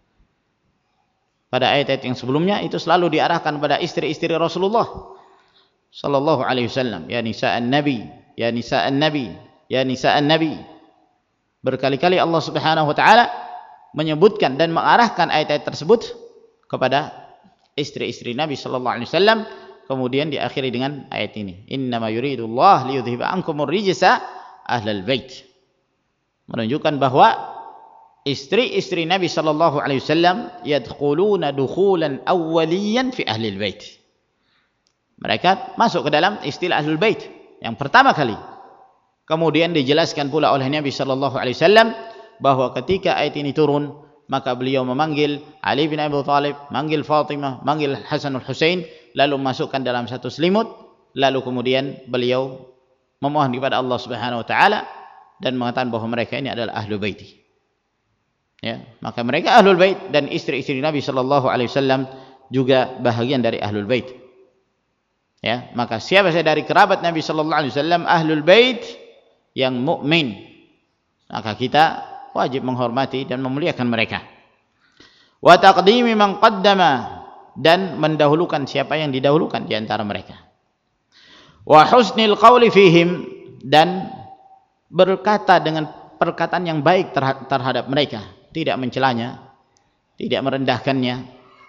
S1: Pada ayat-ayat yang sebelumnya itu selalu diarahkan pada istri-istri Rasulullah sallallahu alaihi wasallam, ya nisa'an nabi, ya nisa'an nabi, ya nisa'an nabi. Berkali-kali Allah Subhanahu wa taala menyebutkan dan mengarahkan ayat-ayat tersebut kepada istri-istri Nabi sallallahu alaihi wasallam, kemudian diakhiri dengan ayat ini, innama yuridullah liyudhhiba ankumur rijsa ahlal bait. Menunjukkan bahwa istri-istri Nabi sallallahu alaihi wasallam yadkhuluna dukhulan awwaliyan fi ahlil bait. Mereka masuk ke dalam istilah ahlul bait yang pertama kali. Kemudian dijelaskan pula oleh Nabi sallallahu alaihi wasallam bahwa ketika ayat ini turun, maka beliau memanggil Ali bin Abi Thalib, manggil Fatimah, manggil Hasanul Husain, lalu masukkan dalam satu selimut, lalu kemudian beliau memohon kepada Allah Subhanahu wa taala dan mengatakan bahwa mereka ini adalah ahlul bait. Ya, maka mereka ahlul bait dan istri-istri Nabi sallallahu alaihi wasallam juga bahagian dari ahlul bait. Ya, maka siapa saja dari kerabat Nabi sallallahu alaihi wasallam ahlul bait yang mukmin, maka kita wajib menghormati dan memuliakan mereka. Wa taqdimi man qaddama, dan mendahulukan siapa yang didahulukan di antara mereka. Wa husnil qawli fihim, dan berkata dengan perkataan yang baik terhadap mereka, tidak mencelanya, tidak merendahkannya.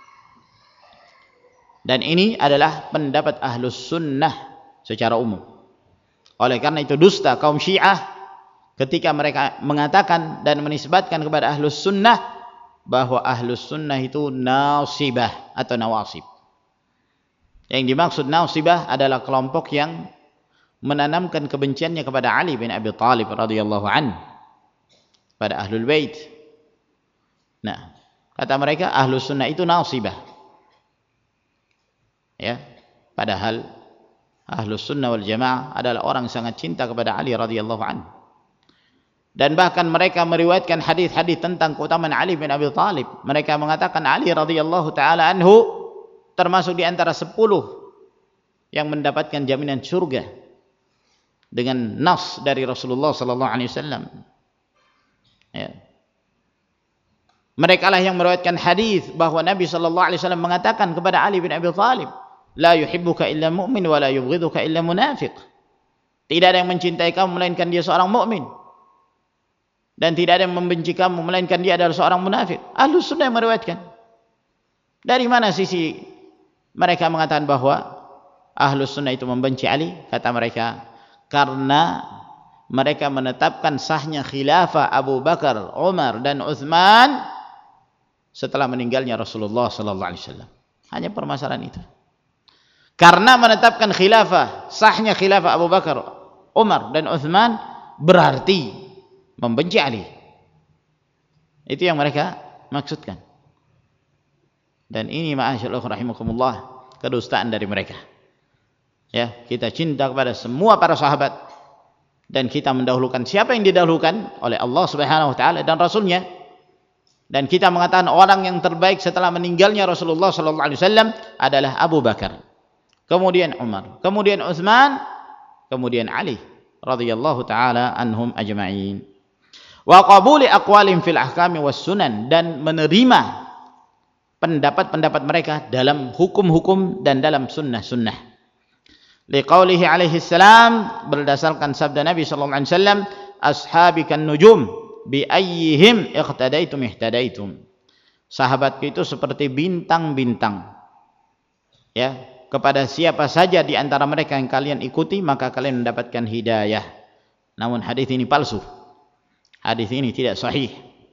S1: Dan ini adalah pendapat ahlus sunnah secara umum. Oleh karena itu dusta kaum Syiah ketika mereka mengatakan dan menisbatkan kepada ahlus sunnah bahwa ahlus sunnah itu nasibah atau nawasib. Yang dimaksud nasibah adalah kelompok yang menanamkan kebenciannya kepada Ali bin Abi Thalib radhiyallahu anhu, pada ahlul bait. Nah, kata mereka ahlus sunnah itu nasibah. Ya, padahal ahlus sunnah wal jamaah adalah orang yang sangat cinta kepada Ali radhiyallahu anhu. Dan bahkan mereka meriwayatkan hadis-hadis tentang keutamaan Ali bin Abi Thalib. Mereka mengatakan Ali radhiyallahu taala anhu termasuk di antara sepuluh yang mendapatkan jaminan surga dengan nas dari Rasulullah sallallahu alaihi wasallam. Ya. Mereka lah yang meriwayatkan hadis bahwa Nabi sallallahu alaihi wasallam mengatakan kepada Ali bin Abi Thalib, la yuhibbuka illa mu'min wa la yubghiduka illa munafiq. Tidak ada yang mencintai kamu melainkan dia seorang mukmin, dan tidak ada yang membenci kamu melainkan dia adalah seorang munafik. Ahlus sunnah yang meriwayatkan. Dari mana sisi mereka mengatakan bahwa ahlus sunnah itu membenci Ali? Kata mereka, karena mereka menetapkan sahnya khilafah Abu Bakar, Umar dan Utsman setelah meninggalnya Rasulullah sallallahu alaihi wasallam. Hanya permasalahan itu. Karena menetapkan khilafah, sahnya khilafah Abu Bakar, Umar dan Utsman berarti membenci Ali. Itu yang mereka maksudkan. Dan ini ma'asyaallah rahimakumullah, kedustaan dari mereka. Ya, kita cinta kepada semua para sahabat dan kita mendahulukan siapa yang didahulukan oleh Allah Subhanahu wa taala dan Rasulnya. Dan kita mengatakan orang yang terbaik setelah meninggalnya Rasulullah sallallahu alaihi wasallam adalah Abu Bakar, kemudian Umar, kemudian Utsman, kemudian Ali radhiyallahu taala anhum ajma'in. Wa qabuli aqwalim fil ahkami was sunan, dan menerima pendapat-pendapat mereka dalam hukum-hukum dan dalam sunnah-sunnah. Liqaulihi alaihi salam, berdasarkan sabda Nabi sallallahu alaihi wasallam, ashabikan nujum bi ayyihim iqtadaitum ihtadaitum. Sahabatku itu seperti bintang-bintang. Ya, kepada siapa saja di antara mereka yang kalian ikuti maka kalian mendapatkan hidayah. Namun hadis ini palsu. Hadis ini tidak sahih.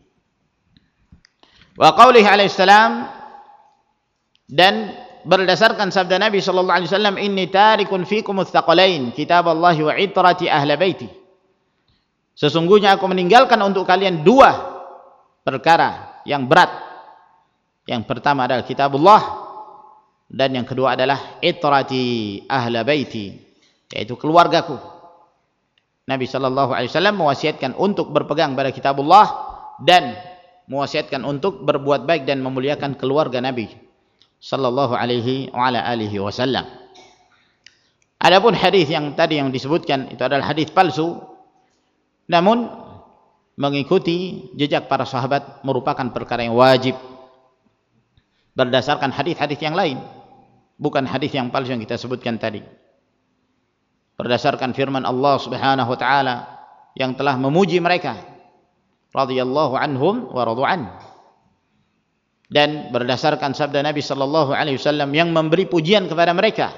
S1: Wa qaulihi alaihi salam, dan berdasarkan sabda Nabi sallallahu alaihi wasallam, inni tarikun fikum tsaqalain, kitaballahi wa itrati ahli baiti. Sesungguhnya aku meninggalkan untuk kalian dua perkara yang berat. Yang pertama adalah kitabullah, dan yang kedua adalah itrati ahli baiti, yaitu keluargaku. Nabi sallallahu alaihi wasallam mewasiatkan untuk berpegang pada kitabullah dan mewasiatkan untuk berbuat baik dan memuliakan keluarga Nabi sallallahu alaihi wa ala alihi wasallam. Adapun hadis yang tadi yang disebutkan itu adalah hadis palsu, namun mengikuti jejak para sahabat merupakan perkara yang wajib berdasarkan hadis-hadis yang lain, bukan hadis yang palsu yang kita sebutkan tadi. Berdasarkan firman Allah Subhanahu wa taala yang telah memuji mereka, radhiyallahu anhum wa radu an. Dan berdasarkan sabda Nabi sallallahu alaihi wasallam yang memberi pujian kepada mereka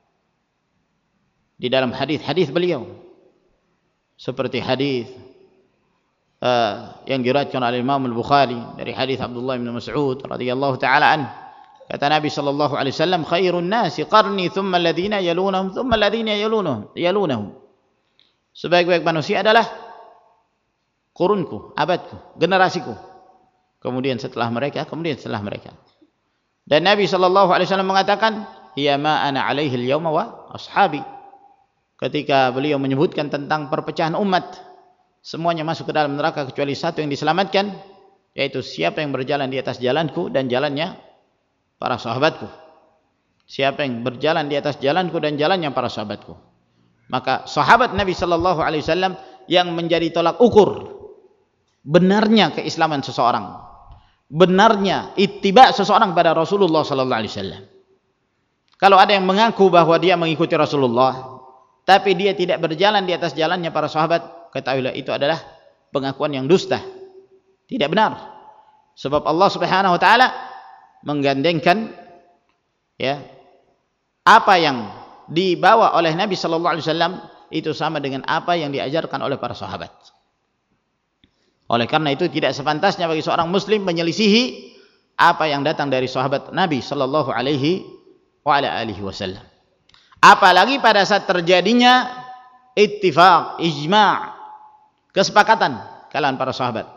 S1: di dalam hadis-hadis beliau, seperti hadis uh, yang diriwayatkan oleh Imam Al-Bukhari dari hadis Abdullah bin Mas'ud radhiyallahu taala an. Kata Nabi sallallahu alaihi wasallam, khairun nasi qarni thumma alladhina yalunahum thumma alladhina yalunahum yalunahum. Sebaik-baik manusia adalah kurunku, abadku, generasiku. Kemudian setelah mereka, kemudian setelah mereka. Dan Nabi sallallahu alaihi wasallam mengatakan, hiya ma ana alaihi al-yawma wa ashabi. Ketika beliau menyebutkan tentang perpecahan umat, semuanya masuk ke dalam neraka kecuali satu yang diselamatkan, yaitu siapa yang berjalan di atas jalanku dan jalannya para sahabatku. Siapa yang berjalan di atas jalanku dan jalannya para sahabatku. Maka sahabat Nabi sallallahu alaihi wasallam yang menjadi tolak ukur benarnya keislaman seseorang, benarnya ittiba seseorang pada Rasulullah sallallahu alaihi wasallam. Kalau ada yang mengaku bahwa dia mengikuti Rasulullah tapi dia tidak berjalan di atas jalannya para sahabat, ketahuilah itu adalah pengakuan yang dusta, tidak benar. Sebab Allah Subhanahu wa taala menggandengkan ya apa yang dibawa oleh Nabi sallallahu alaihi wasallam itu sama dengan apa yang diajarkan oleh para sahabat. Oleh karena itu tidak sepantasnya bagi seorang muslim menyelisihi apa yang datang dari sahabat Nabi sallallahu alaihi wa ala alihi wasallam. Apalagi pada saat terjadinya ittifaq, ijma', kesepakatan kalangan para sahabat.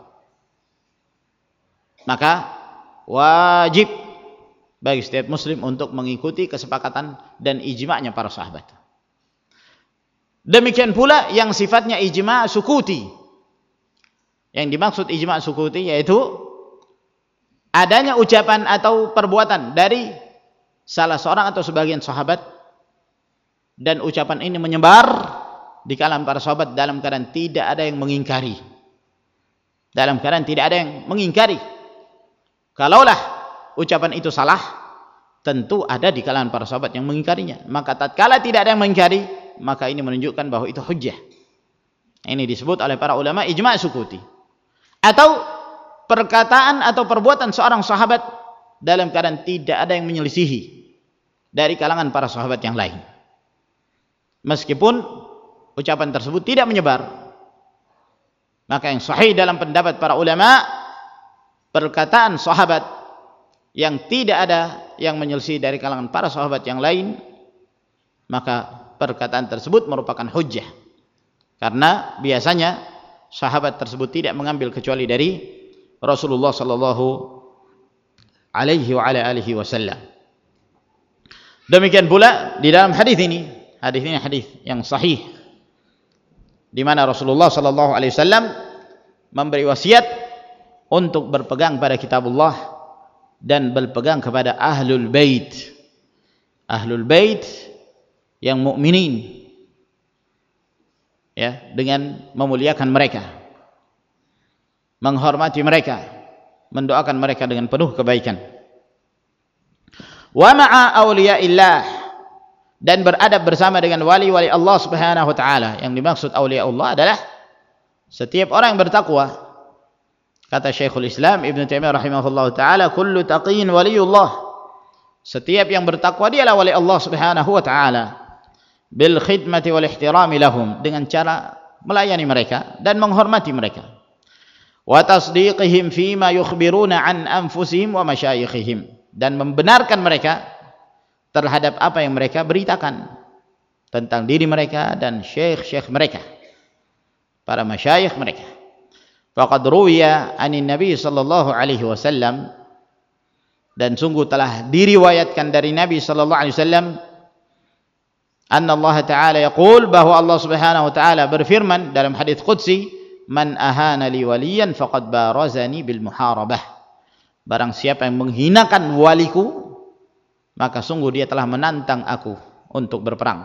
S1: Maka wajib bagi setiap muslim untuk mengikuti kesepakatan dan ijma'nya para sahabat. Demikian pula yang sifatnya ijma' sukuti. Yang dimaksud ijma' sukuti yaitu adanya ucapan atau perbuatan dari salah seorang atau sebagian sahabat dan ucapan ini menyebar di kalangan para sahabat dalam keadaan tidak ada yang mengingkari. Dalam keadaan tidak ada yang mengingkari. Kalaulah ucapan itu salah, tentu ada di kalangan para sahabat yang mengingkarinya. Maka tatkala tidak ada yang mengingkari, maka ini menunjukkan bahwa itu hujjah. Ini disebut oleh para ulama ijma' sukuti. Atau perkataan atau perbuatan seorang sahabat dalam keadaan tidak ada yang menyelisihi dari kalangan para sahabat yang lain. Meskipun ucapan tersebut tidak menyebar, maka yang sahih dalam pendapat para ulama, perkataan sahabat yang tidak ada yang menyelisihi dari kalangan para sahabat yang lain, maka perkataan tersebut merupakan hujjah. Karena biasanya sahabat tersebut tidak mengambil kecuali dari Rasulullah sallallahu alaihi wa ala alihi wasallam. Demikian pula di dalam hadis ini, hadis ini hadis yang sahih di mana Rasulullah sallallahu alaihi wasallam memberi wasiat untuk berpegang pada kitabullah dan berpegang kepada ahlul bait. Ahlul bait yang mukminin, ya, dengan memuliakan mereka, menghormati mereka, mendoakan mereka dengan penuh kebaikan. Wa ma'a awliyaillah, dan beradab bersama dengan wali-wali Allah Subhanahu wa taala. Yang dimaksud aulia Allah adalah setiap orang yang bertakwa. Kata Syekhul Islam Ibnu Taimiyah rahimahullahu taala, kullu taqiyyin waliyullah. Setiap yang bertakwa dialah wali Allah Subhanahu wa taala. Bil khidmati wal ihtirami lahum, dengan cara melayani mereka dan menghormati mereka. Wa tasdiqihim fima yukhbiruna an anfusihim wa masyayikhihim, dan membenarkan mereka terhadap apa yang mereka beritakan tentang diri mereka dan syekh-syekh mereka, para masyayikh mereka. Faqad ruwiya anin Nabi sallallahu alaihi wasallam, dan sungguh telah diriwayatkan dari Nabi sallallahu alaihi wasallam, anna Allah taala yaqul, bahwa Allah Subhanahu wa taala berfirman dalam hadis qudsi, man ahana li waliyan faqad barazani bil muharabah. Barang siapa yang menghinakan waliku, maka sungguh dia telah menantang aku untuk berperang.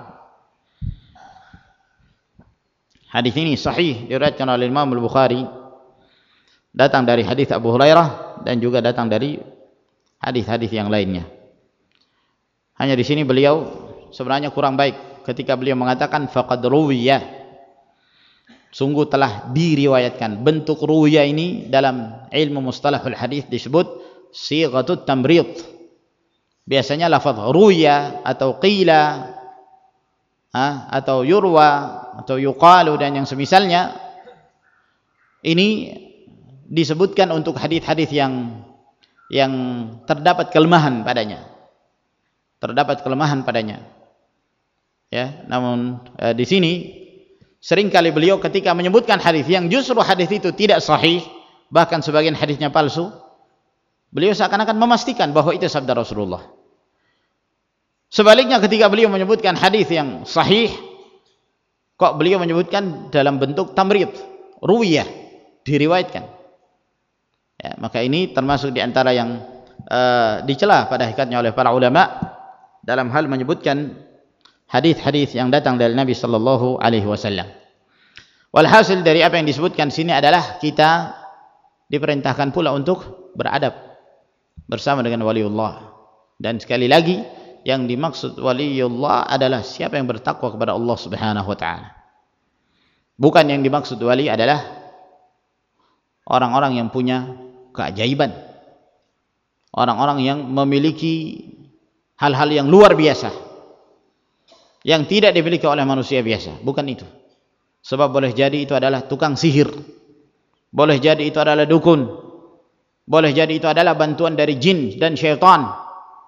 S1: Hadis ini sahih diriwayatkan oleh Imam Al-Bukhari, datang dari hadis Abu Hurairah dan juga datang dari hadis-hadis yang lainnya. Hanya di sini beliau sebenarnya kurang baik ketika beliau mengatakan faqad ruwiya, sungguh telah diriwayatkan. Bentuk ruwiya ini dalam ilmu mustalahul hadis disebut sighatut tamrid. Biasanya lafaz ruwiya atau qila ha, atau yurwa atau yuqalu dan yang semisalnya ini disebutkan untuk hadis-hadis yang yang terdapat kelemahan padanya. Terdapat kelemahan padanya. Ya, namun eh, di sini seringkali beliau ketika menyebutkan hadis yang justru hadis itu tidak sahih, bahkan sebagian hadisnya palsu, beliau seakan-akan memastikan bahwa itu sabda Rasulullah. Sebaliknya ketika beliau menyebutkan hadis yang sahih, kok beliau menyebutkan dalam bentuk tamrid, ruwiyah, diriwayatkan. Ya, maka ini termasuk di antara yang uh, dicela pada hakikatnya oleh para ulama dalam hal menyebutkan hadis-hadis yang datang dari Nabi sallallahu alaihi wasallam. Walhasil dari apa yang disebutkan sini adalah kita diperintahkan pula untuk beradab bersama dengan waliullah. Dan sekali lagi yang dimaksud waliullah adalah siapa yang bertakwa kepada Allah Subhanahu wa taala. Bukan yang dimaksud wali adalah orang-orang yang punya keajaiban, orang-orang yang memiliki hal-hal yang luar biasa yang tidak dimiliki oleh manusia biasa. Bukan itu. Sebab boleh jadi itu adalah tukang sihir, boleh jadi itu adalah dukun, boleh jadi itu adalah bantuan dari jin dan syaitan.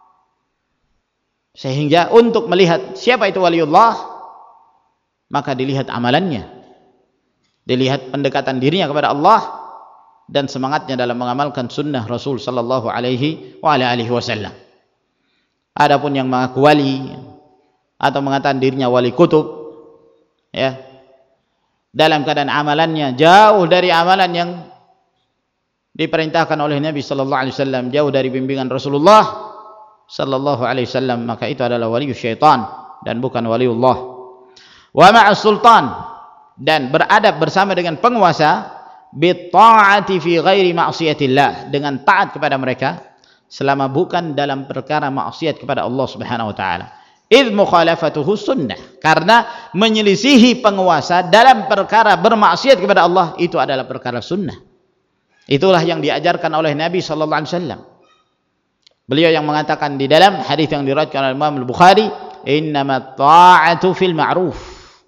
S1: Sehingga untuk melihat siapa itu waliullah, maka dilihat amalannya, dilihat pendekatan dirinya kepada Allah dan semangatnya dalam mengamalkan sunnah Rasul sallallahu alaihi wasallam. Adapun yang mengaku wali atau mengatakan dirinya wali kutub, ya, dalam keadaan amalannya jauh dari amalan yang diperintahkan oleh Nabi sallallahu alaihi wasallam, jauh dari bimbingan Rasulullah sallallahu alaihi wasallam, maka itu adalah wali syaitan dan bukan waliullah. Wa ma'as sultan, dan beradab bersama dengan penguasa, bi ta'ati fi ghairi ma'siyatillah, dengan taat kepada mereka selama bukan dalam perkara maksiat kepada Allah Subhanahu wa taala. Idz mukhalafatuhu sunnah, karena menyelisihi penguasa dalam perkara bermaksiat kepada Allah itu adalah perkara sunnah. Itulah yang diajarkan oleh Nabi sallallahu alaihi wasallam. Beliau yang mengatakan di dalam hadis yang diriwayatkan oleh Imam Al-Bukhari, innamat ta'atu fil ma'ruf.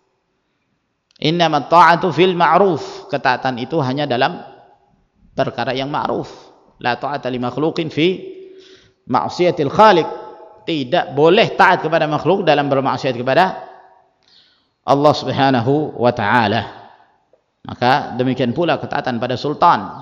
S1: Innamat ta'atu fil ma'ruf. Ketaatan itu hanya dalam perkara yang ma'ruf. La ta'ata li makhluqin fi ma'siyatil khaliq. Tidak boleh taat kepada makhluk dalam bermaksiat kepada Allah Subhanahu wa taala. Maka demikian pula ketaatan pada sultan,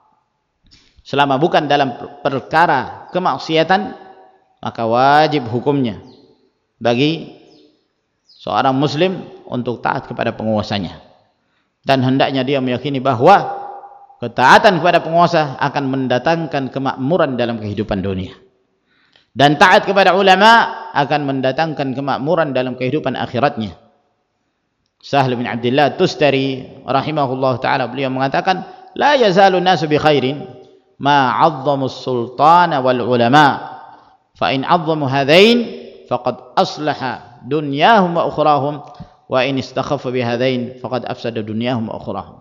S1: selama bukan dalam perkara kemaksiatan, maka wajib hukumnya bagi seorang muslim untuk taat kepada penguasanya. Dan hendaknya dia meyakini bahwa ketaatan kepada penguasa akan mendatangkan kemakmuran dalam kehidupan dunia. Dan taat kepada ulama akan mendatangkan kemakmuran dalam kehidupan akhiratnya. Sahl bin Abdullah Tustari rahimahullah ta'ala, beliau mengatakan, la yazalu nasu bi khairin ma 'azzamu as-sultana wal ulama, fa in 'azzamu hadain faqad aslaha dunyahum wa ukhrahum, wa in istakhaffa bi hadain faqad afsada dunyahum wa ukhrahum.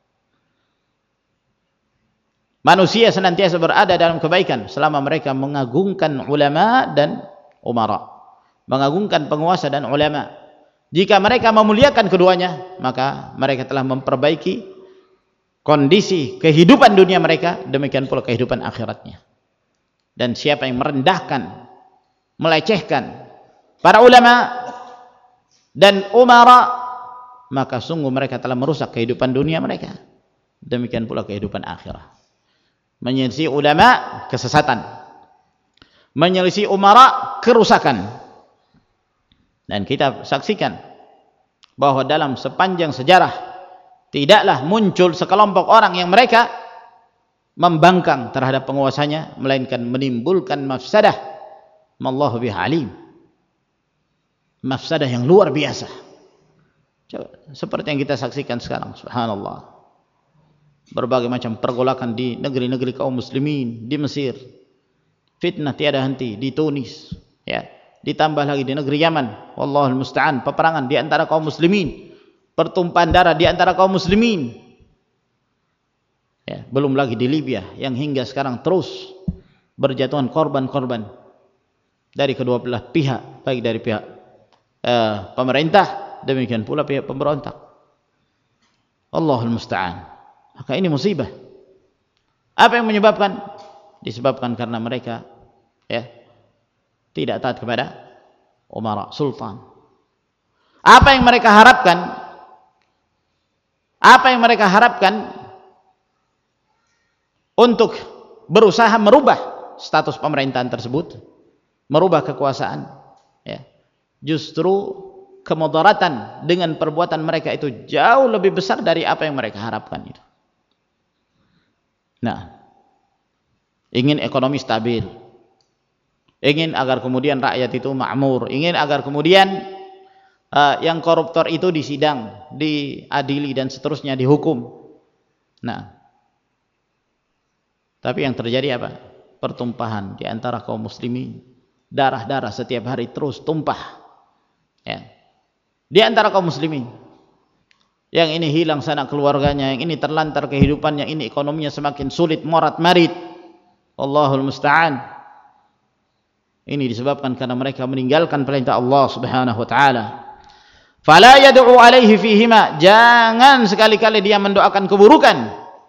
S1: Manusia senantiasa berada dalam kebaikan selama mereka mengagungkan ulama dan umara, mengagungkan penguasa dan ulama. Jika mereka memuliakan keduanya, maka mereka telah memperbaiki kondisi kehidupan dunia mereka, demikian pula kehidupan akhiratnya. Dan siapa yang merendahkan, melecehkan para ulama dan umara, maka sungguh mereka telah merusak kehidupan dunia mereka, demikian pula kehidupan akhirat. Menyelisih ulama, kesesatan. Menyelisih umara, kerusakan. Dan kita saksikan bahwa dalam sepanjang sejarah tidaklah muncul sekelompok orang yang mereka membangkang terhadap penguasanya, melainkan menimbulkan mafsadah. Mallahu biha alim. Mafsadah yang luar biasa. Coba, seperti yang kita saksikan sekarang, subhanallah. Berbagai macam pergolakan di negeri-negeri kaum muslimin, di Mesir. Fitnah tiada henti di Tunis, ya. Ditambah lagi di negeri Yaman, wallahul musta'an, peperangan di antara kaum muslimin, pertumpahan darah di antara kaum muslimin. Ya, belum lagi di Libya yang hingga sekarang terus berjatuhan korban-korban dari kedua belah pihak, baik dari pihak uh, pemerintah, demikian pula pihak pemberontak. Allahul musta'an. Maka ini musibah. Apa yang menyebabkan? Disebabkan karena mereka ya tidak taat kepada umara, sultan. Apa yang mereka harapkan? Apa yang mereka harapkan untuk berusaha merubah status pemerintahan tersebut, merubah kekuasaan, ya. Justru kemudaratan dengan perbuatan mereka itu jauh lebih besar dari apa yang mereka harapkan itu. Nah, ingin ekonomi stabil, ingin agar kemudian rakyat itu makmur, ingin agar kemudian uh, yang koruptor itu disidang, diadili dan seterusnya dihukum. Nah, tapi yang terjadi apa? Pertumpahan di antara kaum muslimin, darah-darah setiap hari terus tumpah, ya, di antara kaum muslimin. Yang ini hilang sanak keluarganya, yang ini terlantar kehidupannya, ini ekonominya semakin sulit, morat-marit. Allahul musta'an. Ini disebabkan karena mereka meninggalkan perintah Allah Subhanahu wa taala. Fala yad'u alaihi fihima, jangan sekali-kali dia mendoakan keburukan.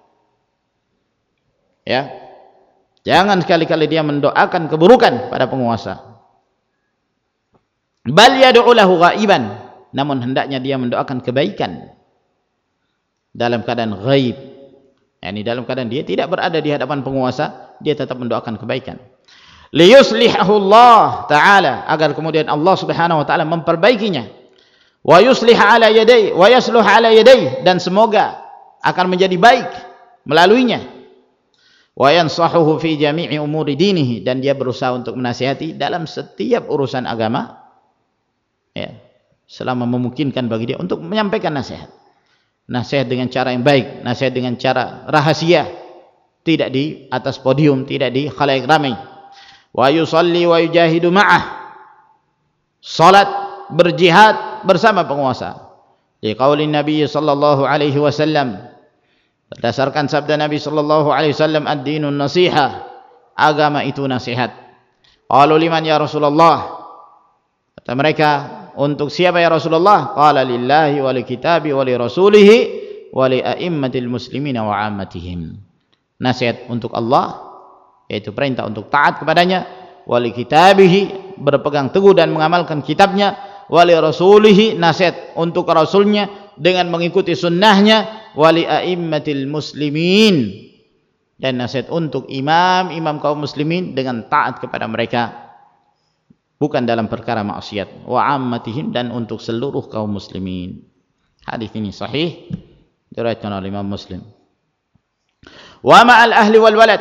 S1: Ya. Jangan sekali-kali dia mendoakan keburukan pada penguasa. Bal yad'u lahu ghaiban, namun hendaknya dia mendoakan kebaikan dalam keadaan ghaib. Yani dalam keadaan dia tidak berada di hadapan penguasa, dia tetap mendoakan kebaikan. Liyuslihahu Allah taala, agar kemudian Allah Subhanahu wa taala memperbaikinya. Wa yuslih ala yadayhi wa yasluh ala yadayhi, dan semoga akan menjadi baik melaluinya. Wa yansahuhu fi jami'i umuri dinihi, dan dia berusaha untuk menasihati dalam setiap urusan agama, ya, selama memungkinkan bagi dia untuk menyampaikan nasihat. Nasihat dengan cara yang baik, nasihat dengan cara rahasia, tidak di atas podium, tidak di khalayak ramai. Wa yusalli wa yujahidu ma'ah, salat, berjihad bersama penguasa. Di qaulin Nabi sallallahu alaihi wasallam, berdasarkan sabda Nabi sallallahu alaihi wasallam, ad-dinun nasiha, agama itu nasihat. Qalu liman ya Rasulullah, kata mereka, untuk siapa ya Rasulullah? Qala lillahi wa li kitabi wa li rasulihi wa li a'immatil muslimina wa ammatihim. Nasihat untuk Allah, yaitu perintah untuk taat kepadanya, wa li kitabihi, berpegang teguh dan mengamalkan kitabnya, wa li rasulihi, nasihat untuk rasulnya dengan mengikuti sunnahnya, wa li a'immatil muslimin, dan nasihat untuk imam-imam kaum muslimin dengan taat kepada mereka, bukan dalam perkara maksiat, wa ammatihim, dan untuk seluruh kaum muslimin. Hadis ini sahih, diriwayatkan oleh Imam Muslim. Wa ma'al ahli wal walad,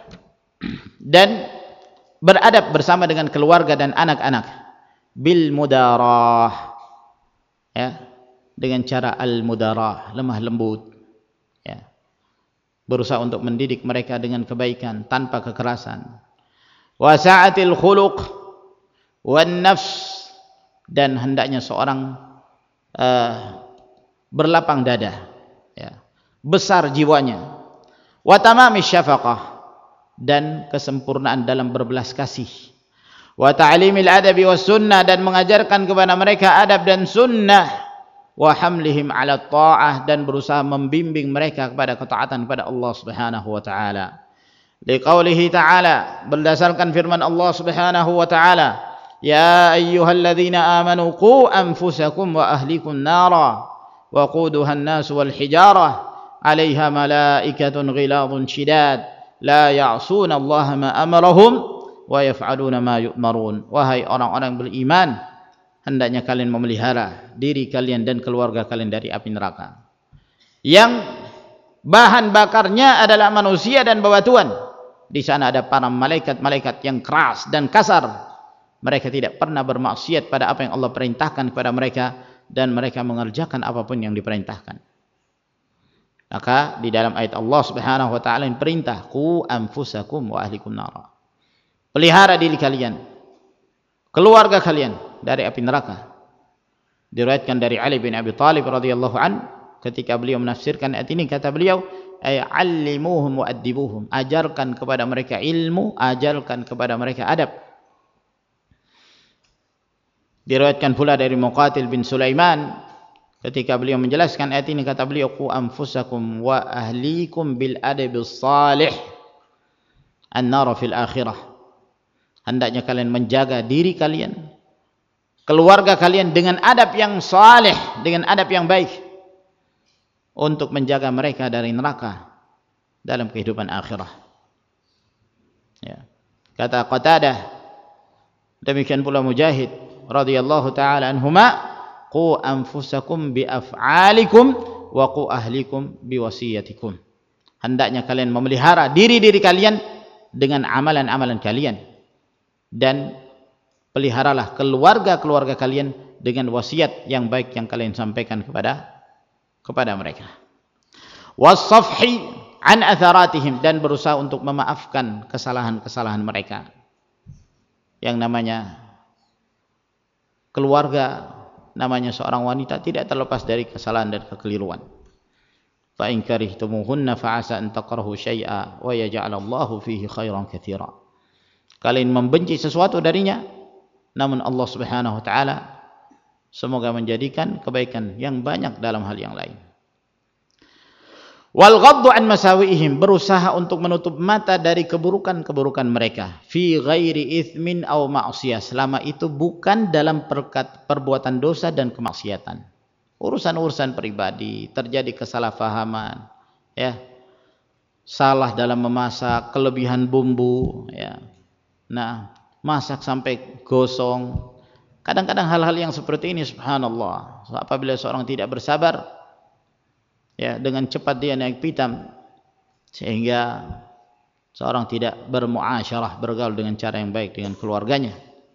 S1: dan beradab bersama dengan keluarga dan anak-anak, bil mudarah, ya, dengan cara al mudarah, lemah lembut, ya, berusaha untuk mendidik mereka dengan kebaikan tanpa kekerasan. Wa sa'atil khuluq wan nafs, dan hendaknya seorang uh, berlapang dada, ya, besar jiwanya. Wa tamamis syafaqah, dan kesempurnaan dalam berbelas kasih. Wa ta'limil adabi was sunnah, dan mengajarkan kepada mereka adab dan sunnah. Wa hamlihim ala ta'ah, dan berusaha membimbing mereka kepada ketaatan kepada Allah Subhanahu wa taala. Liqaulihi ta'ala, berdasarkan firman Allah Subhanahu wa taala, ya ayyuhalladzina amanu qu anfusakum wa ahlikum nara wa quduha an-nas wal hijarah 'alaiha malaikatun ghiladun shidad la ya'suna Allah ma amarahum wa yaf'aluna ma yu'marun. Wahai orang-orang beriman, hendaknya kalian memelihara diri kalian dan keluarga kalian dari api neraka. yang bahan bakarnya adalah manusia dan bebatuan. Di sana ada para malaikat-malaikat yang keras dan kasar. Mereka tidak pernah bermaksiat pada apa yang Allah perintahkan kepada mereka, dan mereka mengerjakan apapun yang diperintahkan. Maka di dalam ayat Allah Subhanahu wa taala yang perintah, qu anfusakum wa ahlikum nara. Pelihara diri kalian, keluarga kalian dari api neraka. Diriwayatkan dari Ali bin Abi Thalib radhiyallahu an, ketika beliau menafsirkan ayat ini, kata beliau, ay allimuhum wa addibuhum, ajarkan kepada mereka ilmu, ajarkan kepada mereka adab. Diriwayatkan pula dari Muqatil bin Sulaiman, ketika beliau menjelaskan ayat ini, kata beliau, qu anfusakum wa ahlikum bil adabil salih an-nar fil akhirah. Hendaknya kalian menjaga diri kalian, keluarga kalian dengan adab yang saleh, dengan adab yang baik, untuk menjaga mereka dari neraka dalam kehidupan akhirah. Ya. Kata Qatadah, demikian pula Mujahid radhiyallahu taala anhuma, qu anfusakum bi af'alikum wa qu ahlikum bi wasiyatikum. Hendaknya kalian memelihara diri-diri kalian dengan amalan-amalan kalian, dan peliharalah keluarga-keluarga kalian dengan wasiat yang baik yang kalian sampaikan kepada kepada mereka. Wasafhi an atharatihim, dan berusaha untuk memaafkan kesalahan-kesalahan mereka. Yang namanya keluarga, namanya seorang wanita, tidak terlepas dari kesalahan dan kekeliruan. Fa in karihtumuhunna fa asa an takrahu syai'a wa yaj'alallahu fihi khairan katsira. Kalian membenci sesuatu darinya, namun Allah Subhanahu wa taala semoga menjadikan kebaikan yang banyak dalam hal yang lain. Wal ghaddu an masawiihim, berusaha untuk menutup mata dari keburukan-keburukan mereka, fi ghairi itsmin aw ma'siyah, selama itu bukan dalam perkat, perbuatan dosa dan kemaksiatan. Urusan-urusan pribadi, terjadi kesalahpahaman, ya, salah dalam memasak, kelebihan bumbu, ya, nah, masak sampai gosong. Kadang-kadang hal-hal yang seperti ini, subhanallah, apabila seorang tidak bersabar, ya, dengan cepat dia naik pitam, sehingga seorang tidak bermuasyarah, bergaul dengan cara yang baik dengan keluarganya.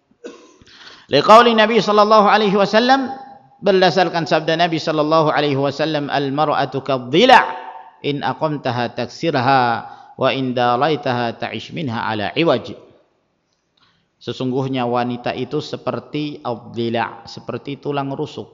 S1: Liqauli Nabi sallallahu alaihi wasallam, berdasarkan sabda Nabi sallallahu alaihi wasallam, al-mar'atu kadh-dhila' in aqamtaha taksirha wa in dalaitaha ta'ish minha ala iwaj. Sesungguhnya wanita itu seperti ad-dhila', seperti tulang rusuk.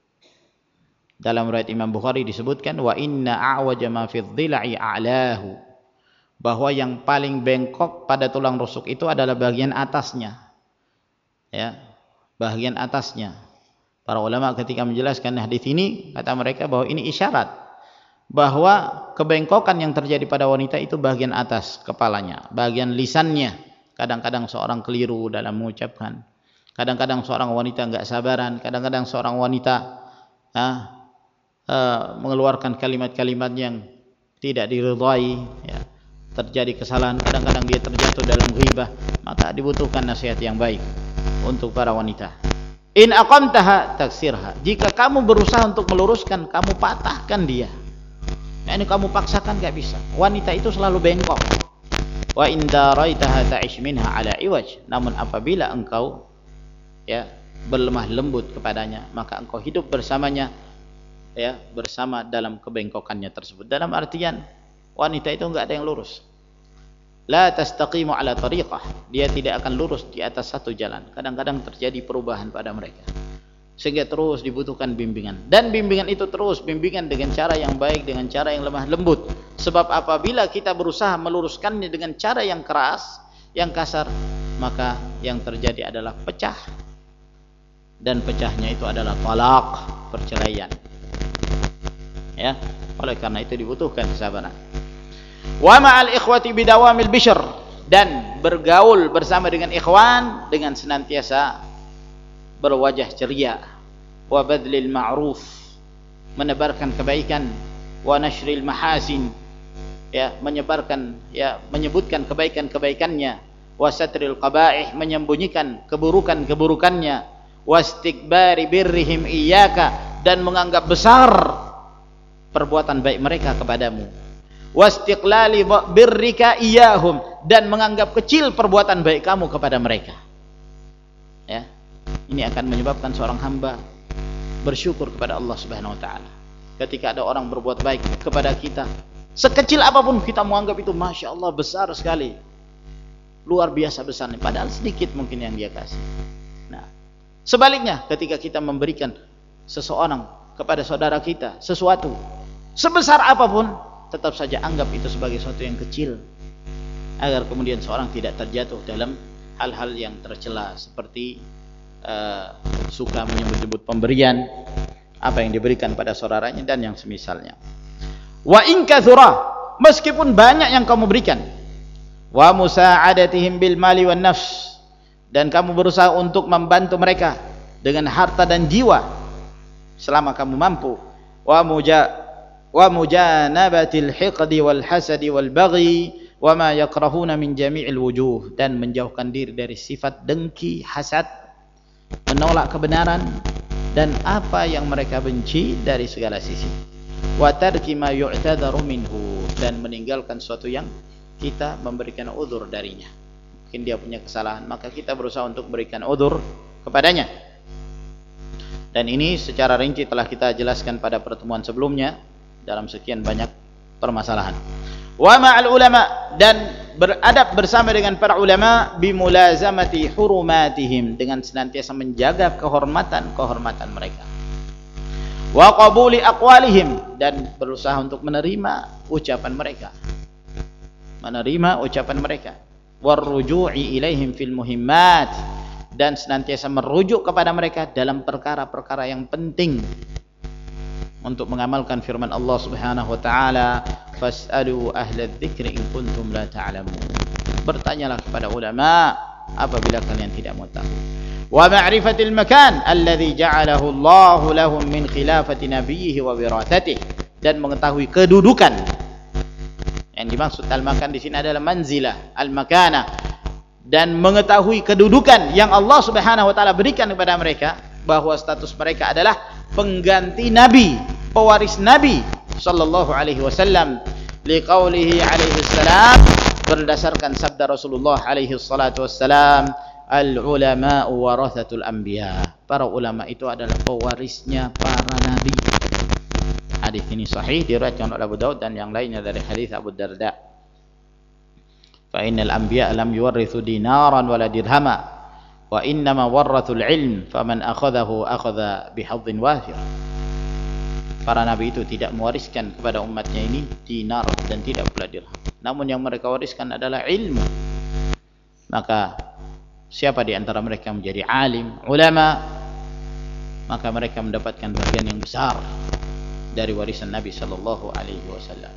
S1: Dalam riwayat Imam Bukhari disebutkan, wa inna a'waja ma fi dhila'i a'lahu, bahwa yang paling bengkok pada tulang rusuk itu adalah bagian atasnya, ya, bagian atasnya. Para ulama ketika menjelaskan hadis ini, kata mereka bahwa ini isyarat bahwa kebengkokan yang terjadi pada wanita itu bagian atas kepalanya, bagian lisannya. Kadang-kadang seorang keliru dalam mengucapkan, kadang-kadang seorang wanita enggak sabaran, kadang-kadang seorang wanita ah, Uh, mengeluarkan kalimat-kalimat yang tidak diridhai, ya, terjadi kesalahan, kadang-kadang dia terjatuh dalam ghibah. Maka dibutuhkan nasihat yang baik untuk para wanita. In aqamtaha taksirha, jika kamu berusaha untuk meluruskan, kamu patahkan dia. Nah, ini kamu paksakan, gak bisa. Wanita itu selalu bengkok. Wa in daraitaha ta'ish minha ala iwaj, namun apabila engkau, ya, berlemah lembut kepadanya, maka engkau hidup bersamanya, ya, bersama dalam kebengkokannya tersebut. Dalam artian wanita itu enggak ada yang lurus. La tastaqimu ala tariqah, dia tidak akan lurus di atas satu jalan. Kadang-kadang terjadi perubahan pada mereka, sehingga terus dibutuhkan bimbingan. Dan bimbingan itu terus bimbingan dengan cara yang baik, dengan cara yang lemah lembut. Sebab apabila kita berusaha meluruskannya dengan cara yang keras, yang kasar, maka yang terjadi adalah pecah. Dan pecahnya itu adalah talaq, perceraian. Ya, oleh karena itu dibutuhkan kesabaran. Wa ma'al ikhwati bidawamil bishr, dan bergaul bersama dengan ikhwan dengan senantiasa berwajah ceria. Wa badlil ma'ruf, menebarkan kebaikan. Wa nashril mahasin, ya, menyebarkan, ya, menyebutkan kebaikan-kebaikannya. Wa satril qaba'ih, menyembunyikan keburukan-keburukannya. Wa istikbari birrihim iyyaka, dan menganggap besar, perbuatan baik mereka kepadamu. Wastiqlali birrika iyahum, dan menganggap kecil perbuatan baik kamu kepada mereka. Ya. Ini akan menyebabkan seorang hamba bersyukur kepada Allah Subhanahu wa taala. Ketika ada orang berbuat baik kepada kita, sekecil apapun kita menganggap itu Masya Allah besar sekali, luar biasa besarnya, padahal sedikit mungkin yang dia kasih. Nah, sebaliknya ketika kita memberikan seseorang kepada saudara kita sesuatu sebesar apapun, tetap saja anggap itu sebagai sesuatu yang kecil, agar kemudian seorang tidak terjatuh dalam hal-hal yang tercela seperti uh, suka menyebut-nyebut pemberian, apa yang diberikan pada saudaranya dan yang semisalnya. Wa in kathura, meskipun banyak yang kamu berikan, wa musa'adatihim bil mali wan nafs, dan kamu berusaha untuk membantu mereka dengan harta dan jiwa selama kamu mampu. Wa muja wa mujanabatil hiqdi wal hasadi wal baghi wa ma yakrahuna min jami'il wujuh, dan menjauhkan diri dari sifat dengki, hasad, menolak kebenaran dan apa yang mereka benci dari segala sisi. Wa tarki ma yu'tadharu minhu, dan meninggalkan sesuatu yang kita memberikan udzur darinya. Mungkin dia punya kesalahan, maka kita berusaha untuk berikan udzur kepadanya. Dan ini secara rinci telah kita jelaskan pada pertemuan sebelumnya dalam sekian banyak permasalahan. Wa ma'al ulama, dan beradab bersama dengan para ulama, bimulazamati hurumatihim, dengan senantiasa menjaga kehormatan-kehormatan mereka. Wa qabuli aqwalihim, dan berusaha untuk menerima ucapan mereka. Menerima ucapan mereka. Warruju'i ilaihim fil muhimmat, dan senantiasa merujuk kepada mereka dalam perkara-perkara yang penting untuk mengamalkan firman Allah Subhanahu wa taala, fas'alu ahla dzikri in kuntum la ta'lamun. Bertanyalah kepada ulama apabila kalian tidak mau tahu. Wa ma'rifatil makan alladhi ja'alahu Allah lahum min khilafati nabiyhi wa wirathatihi, dan mengetahui kedudukan. Yang dimaksud al-makan di sini adalah manzilah, al-makana, dan mengetahui kedudukan yang Allah Subhanahu wa taala berikan kepada mereka, bahwa status mereka adalah pengganti nabi, pewaris nabi sallallahu alaihi wasallam, liqaulihi alaihi salam, berdasarkan sabda Rasulullah alaihi salatu wassalam, al ulama'u warathatul anbiya, para ulama itu adalah pewarisnya para nabi. Hadis ini sahih diriwayatkan oleh Abu Daud dan yang lainnya dari hadis Abu Darda. Fa innal anbiya lam yuwarrithu dinaran wala dirhama, wa innama warrathul ilm, faman akhadahu akhadha bihadhin wafir. Para nabi itu tidak mewariskan kepada umatnya ini dinar dan tidak pula dirham, namun yang mereka wariskan adalah ilmu. Maka siapa di antara mereka menjadi alim, ulama, maka mereka mendapatkan bagian yang besar dari warisan Nabi sallallahu alaihi wasallam.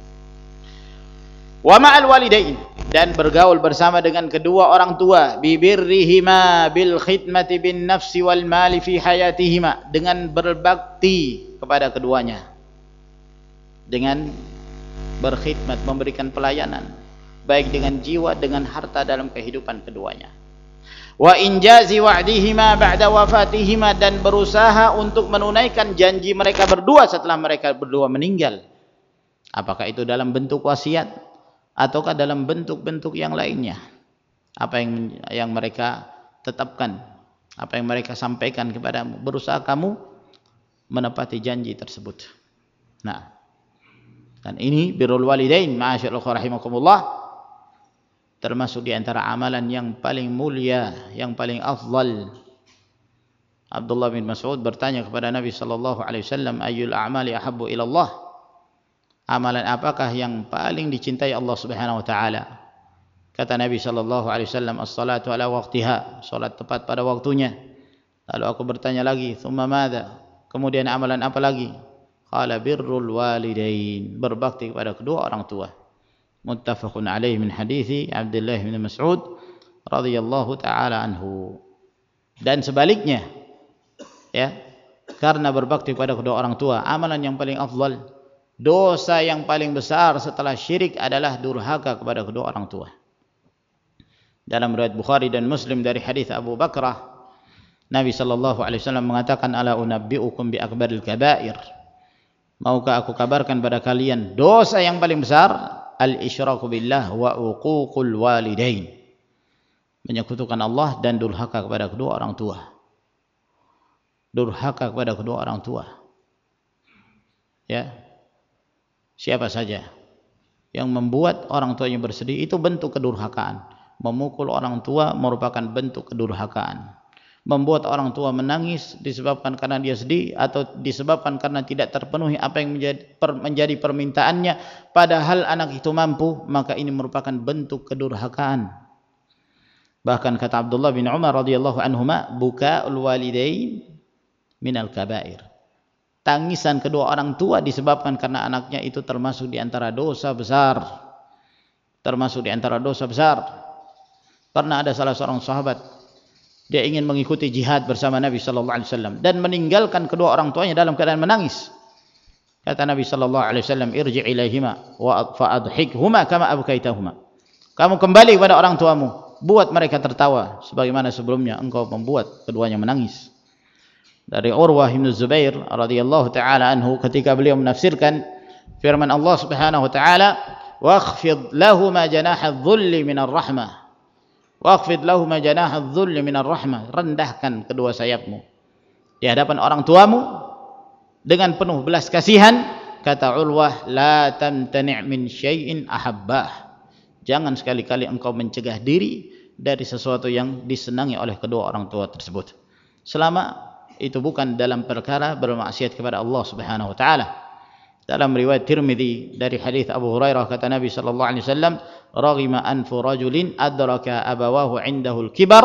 S1: Wa ma'al walidain, dan bergaul bersama dengan kedua orang tua, bibirrihima bil khidmati bin nafsi wal mali fi hayatihima, dengan berbakti kepada keduanya, dengan berkhidmat, memberikan pelayanan baik dengan jiwa dengan harta dalam kehidupan keduanya. Wa injazi wa'dihima ba'da wafatihima, dan berusaha untuk menunaikan janji mereka berdua setelah mereka berdua meninggal, apakah itu dalam bentuk wasiat ataukah dalam bentuk-bentuk yang lainnya. Apa yang yang mereka tetapkan, apa yang mereka sampaikan kepadamu, berusaha kamu menepati janji tersebut. Nah, dan ini birrul walidain ma'asyiral rahimakumullah, termasuk di antara amalan yang paling mulia, yang paling afdal. Abdullah bin Mas'ud bertanya kepada Nabi sallallahu alaihi wasallam, ayyul a'mali ahabbu ila Allah? Amalan apakah yang paling dicintai Allah Subhanahu wa taala? Kata Nabi sallallahu alaihi wasallam, as-salatu ala waqtiha, salat tepat pada waktunya. Lalu aku bertanya lagi, thumma madza? Kemudian amalan apa lagi? Qala birrul walidain, berbakti kepada kedua orang tua. Muttafaqun alaihi min hadithi Abdullah bin Mas'ud radhiyallahu taala anhu. Dan sebaliknya, ya, karena berbakti kepada kedua orang tua, amalan yang paling afdal, dosa yang paling besar setelah syirik adalah durhaka kepada kedua orang tua. Dalam riwayat Bukhari dan Muslim dari hadis Abu Bakrah, Nabi sallallahu alaihi wasallam mengatakan, ala unabbiukum bi akbaril kabair, Maukah aku kabarkan pada kalian dosa yang paling besar? Al-isyraku billah wa uququl walidain. Menyekutukan Allah dan durhaka kepada kedua orang tua. Durhaka kepada kedua orang tua. Ya. Siapa saja yang membuat orang tuanya bersedih, itu bentuk kedurhakaan. Memukul orang tua merupakan bentuk kedurhakaan. Membuat orang tua menangis disebabkan karena dia sedih, atau disebabkan karena tidak terpenuhi apa yang menjadi, per, menjadi permintaannya, padahal anak itu mampu, maka ini merupakan bentuk kedurhakaan. Bahkan kata Abdullah bin Umar radhiyallahu anhuma, buka'ul walidain minal kabair. Tangisan kedua orang tua disebabkan karena anaknya itu termasuk di antara dosa besar. Termasuk di antara dosa besar. Pernah ada salah seorang sahabat, dia ingin mengikuti jihad bersama Nabi sallallahu alaihi wasallam dan meninggalkan kedua orang tuanya dalam keadaan menangis. Kata Nabi sallallahu alaihi wasallam, irji' ilaihima wa fa'adhikhuma kama abkaitahuma. Kamu kembali kepada orang tuamu, buat mereka tertawa sebagaimana sebelumnya engkau membuat keduanya menangis. Dari Urwah bin Zubair radhiyallahu taala anhu, ketika beliau menafsirkan firman Allah Subhanahu wa taala, wakhfid lahumā janāha adh-dhulli minar rahmah. Wakhfid lahumā janāha adh-dhulli minar rahmah. Rendahkan kedua sayapmu di hadapan orang tuamu dengan penuh belas kasihan. Kata Urwah, la tamtani' min syai'in ahabbah. Jangan sekali-kali engkau mencegah diri dari sesuatu yang disenangi oleh kedua orang tua tersebut, selama itu bukan dalam perkara bermaksiat kepada Allah Subhanahu wa taala. Dalam riwayat Tirmidzi dari hadis Abu Hurairah, kata Nabi sallallahu alaihi wasallam, raghima anfu rajulin adraka abawahu indahul kibar,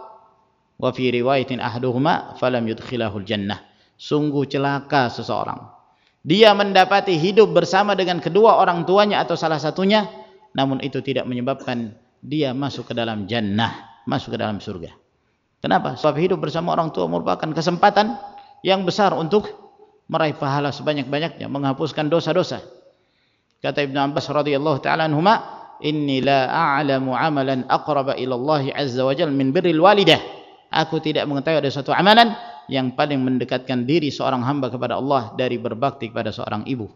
S1: wa fi riwayatin ahaduhuma falam yudkhilahul jannah. Sungguh celaka seseorang, dia mendapati hidup bersama dengan kedua orang tuanya atau salah satunya, namun itu tidak menyebabkan dia masuk ke dalam jannah, masuk ke dalam surga. Kenapa? Sebab hidup bersama orang tua merupakan kesempatan yang besar untuk meraih pahala sebanyak-banyaknya, menghapuskan dosa-dosa. Kata Ibnu Abbas radhiyallahu taala anhuma, inni la a'lamu amalan aqraba ila Allah azza wa jalla min birril walidah. Aku tidak mengetahui ada suatu amalan yang paling mendekatkan diri seorang hamba kepada Allah dari berbakti kepada seorang ibu.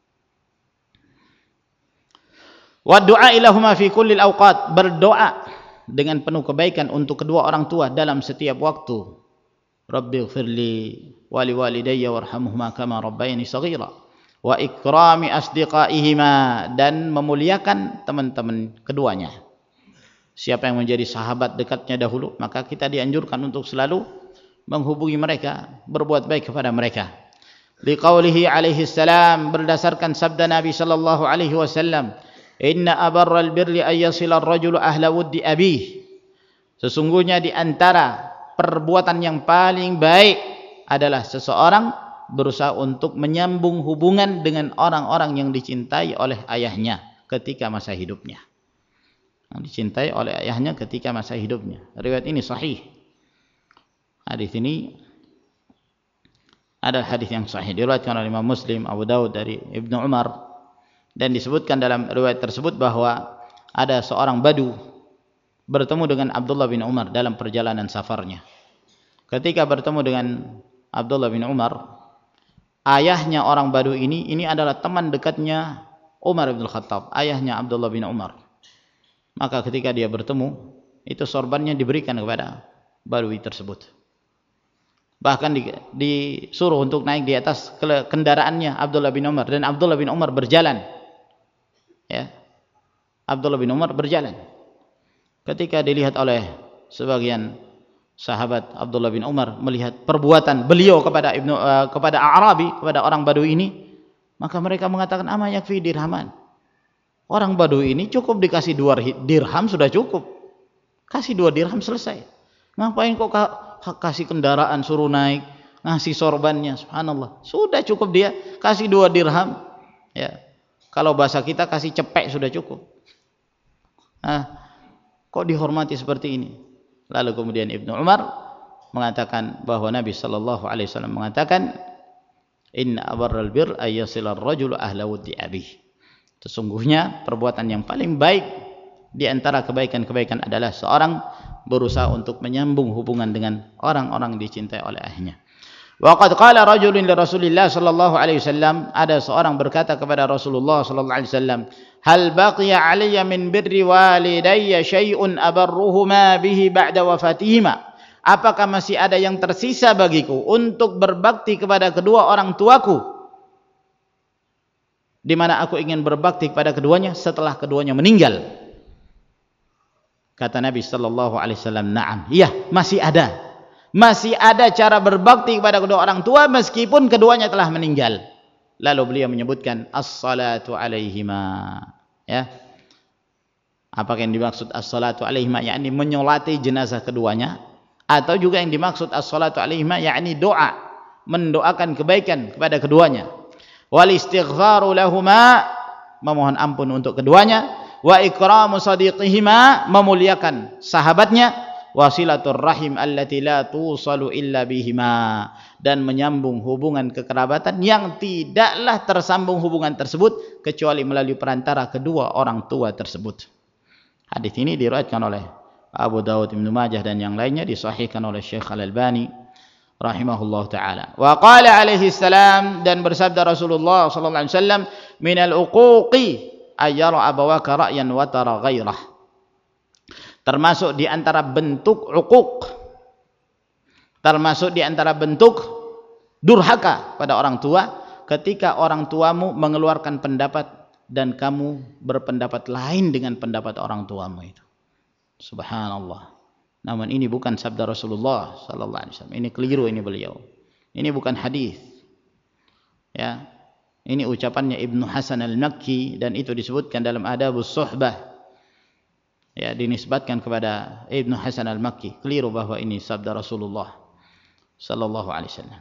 S1: Wa du'a ilahuma fi kulli al-awqat, berdoa dengan penuh kebaikan untuk kedua orang tua dalam setiap waktu. Rabbighfirli wa liwalidayya warhamhuma kama rabbayani shaghira, wa ikrami asdiqaihima, dan memuliakan teman-teman keduanya. Siapa yang menjadi sahabat dekatnya dahulu, maka kita dianjurkan untuk selalu menghubungi mereka, berbuat baik kepada mereka. Liqaulihi alaihi salam, berdasarkan sabda Nabi sallallahu alaihi wasallam, inna abarral birri ayyasila ar-rajulu ahla wuddi abih. Sesungguhnya di antara perbuatan yang paling baik adalah seseorang berusaha untuk menyambung hubungan dengan orang-orang yang dicintai oleh ayahnya ketika masa hidupnya. Yang dicintai oleh ayahnya ketika masa hidupnya. Riwayat ini sahih. Hadis ini adalah hadis yang sahih, diriwayatkan oleh Imam Muslim, Abu Daud dari Ibnu Umar. Dan disebutkan dalam riwayat tersebut bahwa ada seorang badu bertemu dengan Abdullah bin Umar dalam perjalanan safarnya. Ketika bertemu dengan Abdullah bin Umar, ayahnya orang badu ini, ini adalah teman dekatnya Umar bin Khattab, ayahnya Abdullah bin Umar. Maka ketika dia bertemu, itu sorbannya diberikan kepada badui tersebut. Bahkan di, disuruh untuk naik di atas kendaraannya Abdullah bin Umar, dan Abdullah bin Umar berjalan. Ya, Abdullah bin Umar berjalan. Ketika dilihat oleh sebagian sahabat Abdullah bin Umar, melihat perbuatan beliau kepada ibnu uh, kepada Arabi, kepada orang Badui ini, maka mereka mengatakan, ama yakfi dirhaman. Orang Badui ini cukup dikasih dua dirham sudah cukup. Kasih dua dirham selesai. Ngapain kok kasih kendaraan suruh naik, ngasih sorbannya? Subhanallah. Sudah cukup dia kasih dua dirham. Ya. Kalau bahasa kita kasih cepek sudah cukup. Nah, kok dihormati seperti ini? Lalu kemudian Ibnu Umar mengatakan bahwa Nabi sallallahu alaihi wasallam mengatakan, inna abarral bir ayyasila ar-rajulu ahla wuddi abih. Sesungguhnya perbuatan yang paling baik di antara kebaikan-kebaikan adalah seorang berusaha untuk menyambung hubungan dengan orang-orang dicintai oleh ayahnya. Wa qad qala rajulun li Rasulillah sallallahu alaihi wasallam, ada seorang berkata kepada Rasulullah sallallahu alaihi wasallam, hal baqiya alayya min birri walidayya syai'un abarruhuma bihi ba'da wafatihima, apakah masih ada yang tersisa bagiku untuk berbakti kepada kedua orang tuaku, di mana aku ingin berbakti kepada keduanya setelah keduanya meninggal? Kata Nabi sallallahu alaihi wasallam, na'am, iya, masih ada. Masih ada cara berbakti kepada kedua orang tua meskipun keduanya telah meninggal. Lalu beliau menyebutkan as-salatu alaihima. Ya. Apakah yang dimaksud as-salatu alaihima? Yakni menyolati jenazah keduanya, atau juga yang dimaksud as-salatu alaihima yakni doa, mendoakan kebaikan kepada keduanya. Wal istighfaru lahuma, memohon ampun untuk keduanya. Wa ikramu sadiqihima, memuliakan sahabatnya. Wasilatur rahim allati la tusalu illa bihima, dan menyambung hubungan kekerabatan yang tidaklah tersambung hubungan tersebut kecuali melalui perantara kedua orang tua tersebut. Hadis ini diriwayatkan oleh Abu Dawud, Ibnu Majah dan yang lainnya, disahihkan oleh Syekh Al-Albani rahimahullah taala. Wa qala alaihi salam, dan bersabda Rasulullah sallallahu alaihi wasallam, minal uquqi ayyara abawaka ra'yan wa tara ghairah. Termasuk di antara bentuk uquq, termasuk di antara bentuk durhaka pada orang tua, ketika orang tuamu mengeluarkan pendapat dan kamu berpendapat lain dengan pendapat orang tuamu itu. Subhanallah. Namun ini bukan sabda Rasulullah sallallahu alaihi wasallam. Ini keliru ini beliau. Ini bukan hadis. Ya. Ini ucapannya Ibnu Hasan Al-Makki dan itu disebutkan dalam Adabus Suhbah. Ya, dinisbatkan kepada Ibnu Hasan Al-Makki. Keliru bahwa ini sabda Rasulullah sallallahu alaihi wasallam.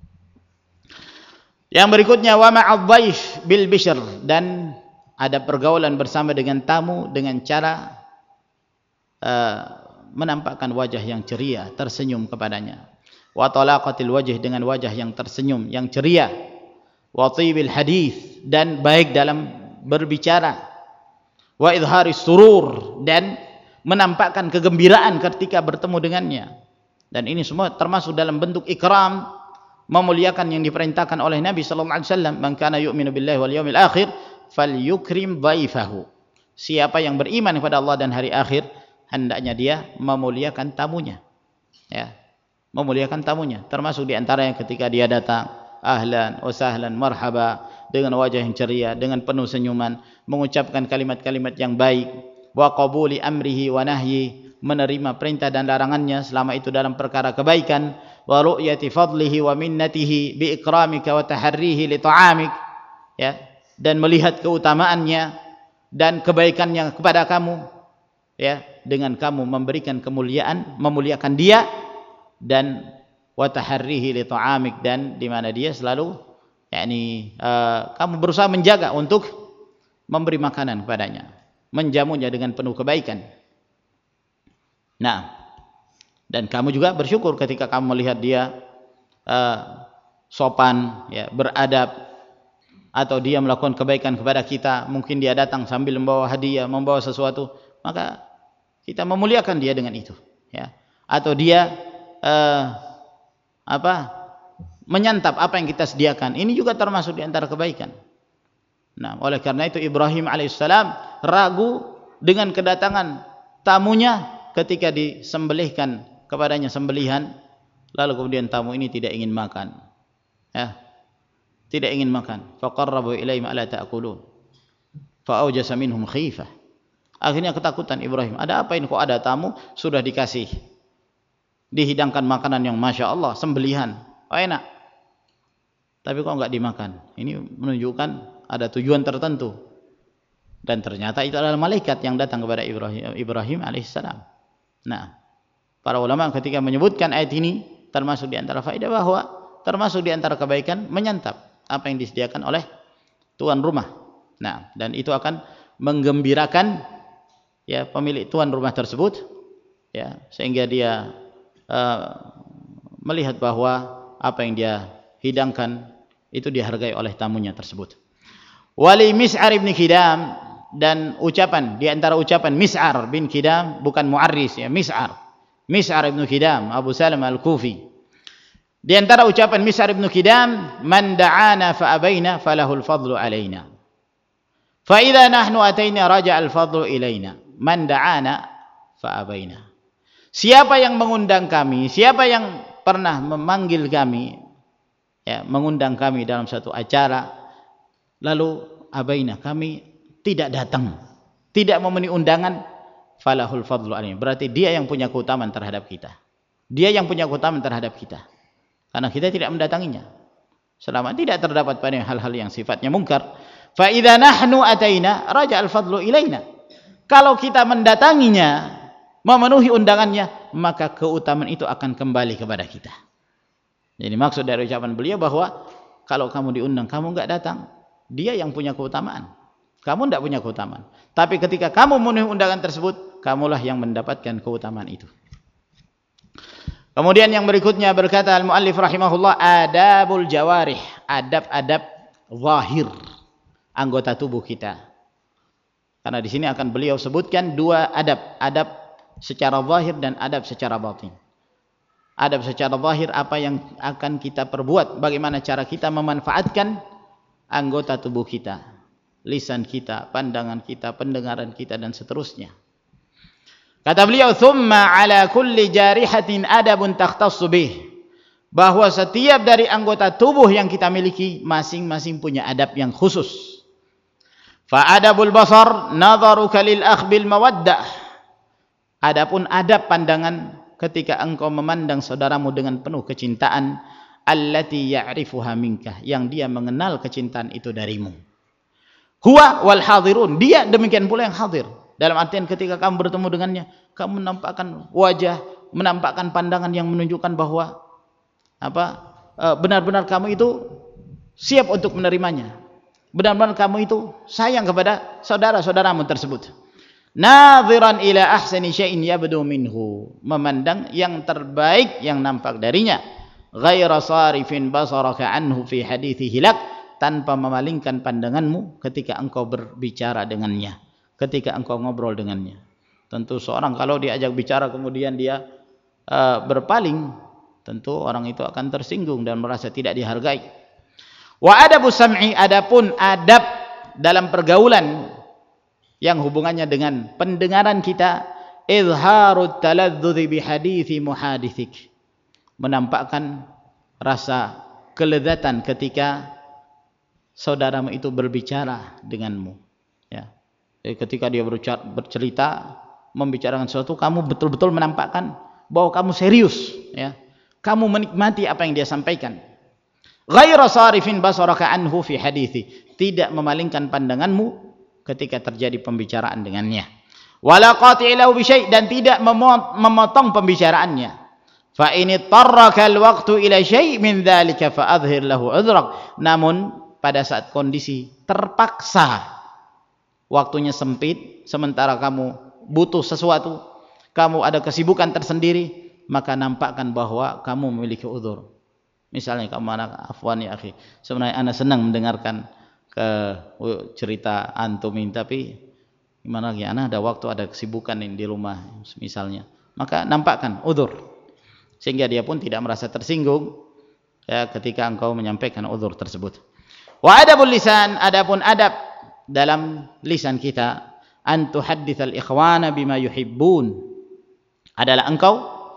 S1: Yang berikutnya, wa ma'adh dhaif bil bishr, dan ada pergaulan bersama dengan tamu dengan cara uh, menampakkan wajah yang ceria, tersenyum kepadanya. Wa talaqatil wajh, dengan wajah yang tersenyum, yang ceria. Wa tibil hadis, dan baik dalam berbicara. Wa idharis surur, dan menampakkan kegembiraan ketika bertemu dengannya. Dan ini semua termasuk dalam bentuk ikram, memuliakan yang diperintahkan oleh Nabi sallallahu alaihi wasallam, man kana yu'minu billahi wal yawmil akhir falyukrim dhaifahu. Siapa yang beriman kepada Allah dan hari akhir, hendaknya dia memuliakan tamunya. Ya, memuliakan tamunya. Termasuk di antaranya ketika dia datang, ahlan wa sahlan marhaba, dengan wajah yang ceria, dengan penuh senyuman, mengucapkan kalimat-kalimat yang baik. Wa qabuli amrihi wa nahyi, menerima perintah dan larangannya selama itu dalam perkara kebaikan. Wa ru'yati fadlihi wa minnatihi bi ikramika wa taharrihi li ta'amik, ya, dan melihat keutamaannya dan kebaikannya kepada kamu, ya, dengan kamu memberikan kemuliaan, memuliakan dia, dan wa taharrihi li ta'amik, dan di mana dia selalu yakni uh, kamu berusaha menjaga untuk memberi makanan kepadanya, menjamunya dengan penuh kebaikan. Nah, dan kamu juga bersyukur ketika kamu melihat dia uh, sopan, ya, beradab, atau dia melakukan kebaikan kepada kita. Mungkin dia datang sambil membawa hadiah, membawa sesuatu, maka kita memuliakan dia dengan itu, ya. Atau dia uh, apa? menyantap apa yang kita sediakan, ini juga termasuk di antara kebaikan. Nah, oleh karena itu Ibrahim alaihissalam ragu dengan kedatangan tamunya ketika disembelihkan kepadanya sembelihan, lalu kemudian tamu ini tidak ingin makan, ya, tidak ingin makan. Faqarrabu ilaihim ala ta'kulun fa'awjasa minhum khifah. Akhirnya ketakutan Ibrahim, ada apa ini, kok ada tamu sudah dikasih, dihidangkan makanan yang masya Allah, sembelihan, oh enak, tapi kok enggak dimakan. Ini menunjukkan ada tujuan tertentu. Dan ternyata itu adalah malaikat yang datang kepada Ibrahim, Ibrahim alaihissalam. Nah, para ulama ketika menyebutkan ayat ini, termasuk di antara faedah bahwa termasuk di antara kebaikan menyantap apa yang disediakan oleh tuan rumah. Nah, dan itu akan menggembirakan, ya, pemilik tuan rumah tersebut, ya, sehingga dia uh, melihat bahwa apa yang dia hidangkan itu dihargai oleh tamunya tersebut. Wali Mis'ar bin Kidam, dan ucapan di antara ucapan Mis'ar bin Kidam, bukan Mu'arris, ya, Mis'ar. Mis'ar bin Kidam, Abu Salam Al-Kufi. Di antara ucapan Mis'ar ibn Kidam, man da'ana fa abaina falahul fadlu alaina. Fa idza nahnu ataina raja'a al-fadlu ilaina. Man da'ana fa abaina. Siapa yang mengundang kami, siapa yang pernah memanggil kami, ya, mengundang kami dalam satu acara, lalu abaina, kami tidak datang, tidak memenuhi undangan, falahul fadlu alaina. Berarti dia yang punya keutamaan terhadap kita. Dia yang punya keutamaan terhadap kita. Karena kita tidak mendatanginya. Selama tidak terdapat pada hal-hal yang sifatnya mungkar. Fa idza nahnu ataina raja'al fadlu ilaina. Kalau kita mendatanginya, memenuhi undangannya, maka keutamaan itu akan kembali kepada kita. Jadi maksud dari ucapan beliau bahwa kalau kamu diundang, kamu enggak datang, dia yang punya keutamaan. Kamu tidak punya keutamaan. Tapi ketika kamu memenuhi undangan tersebut, kamulah yang mendapatkan keutamaan itu. Kemudian yang berikutnya berkata al-muallif rahimahullah, adabul jawarih, adab-adab zahir anggota tubuh kita. Karena di sini akan beliau sebutkan dua adab, adab secara zahir dan adab secara batin. Adab secara zahir apa yang akan kita perbuat, bagaimana cara kita memanfaatkan anggota tubuh kita, lisan kita, pandangan kita, pendengaran kita dan seterusnya. Kata beliau, thumma ala kulli jarihatin adabun takhtassu bih, bahwa setiap dari anggota tubuh yang kita miliki masing-masing punya adab yang khusus. Fa adabul basar nadharuka lil akhbil mawaddah. Adapun adab pandangan ketika engkau memandang saudaramu dengan penuh kecintaan, allati ya'rifuha minka, yang dia mengenal kecintaan itu darimu. Huwa wal hadirun, dia demikian pula yang hadir. Dalam artian ketika kamu bertemu dengannya, kamu menampakkan wajah, menampakkan pandangan yang menunjukkan bahwa apa benar-benar kamu itu siap untuk menerimanya. Benar-benar kamu itu sayang kepada saudara-saudaramu tersebut. Nadhiran ila ahsani syai'in yabdu minhu, memandang yang terbaik yang nampak darinya. Ghaira sarifin basaraka anhu fi hadithi hilak, tanpa memalingkan pandanganmu ketika engkau berbicara dengannya, ketika engkau ngobrol dengannya. Tentu seorang kalau diajak bicara kemudian dia uh, berpaling, tentu orang itu akan tersinggung dan merasa tidak dihargai. Wa adabus sam'i, adapun adab dalam pergaulan yang hubungannya dengan pendengaran kita, izharut taladzudzi bihadithi muhadithik, menampakkan rasa kelezatan ketika saudaramu itu berbicara denganmu, ya. Jadi ketika dia bercerita, membicarakan sesuatu, kamu betul-betul menampakkan bahwa kamu serius, ya. Kamu menikmati apa yang dia sampaikan. Ghaira sarifin basaraka anhu fi hadithi, tidak memalingkan pandanganmu ketika terjadi pembicaraan dengannya. Wala qati'lahu bi syai', dan tidak memotong pembicaraannya. Fa in tarraka al-waqtu ila syai' min dzalika fa adhhir lahu udhrak. Namun pada saat kondisi terpaksa, waktunya sempit, sementara kamu butuh sesuatu, kamu ada kesibukan tersendiri, maka nampakkan bahwa kamu memiliki uzur. Misalnya kamu anak, afwan ya akhi, sebenarnya anak senang mendengarkan ke cerita antum ini, tapi gimana lagi, anak ada waktu, ada kesibukan ini di rumah misalnya, maka nampakkan uzur sehingga dia pun tidak merasa tersinggung, ya, ketika engkau menyampaikan uzur tersebut. Wa adabul lisan, adapun adab dalam lisan kita, an tuhadditsal ikhwana bima yuhibbun, adalah engkau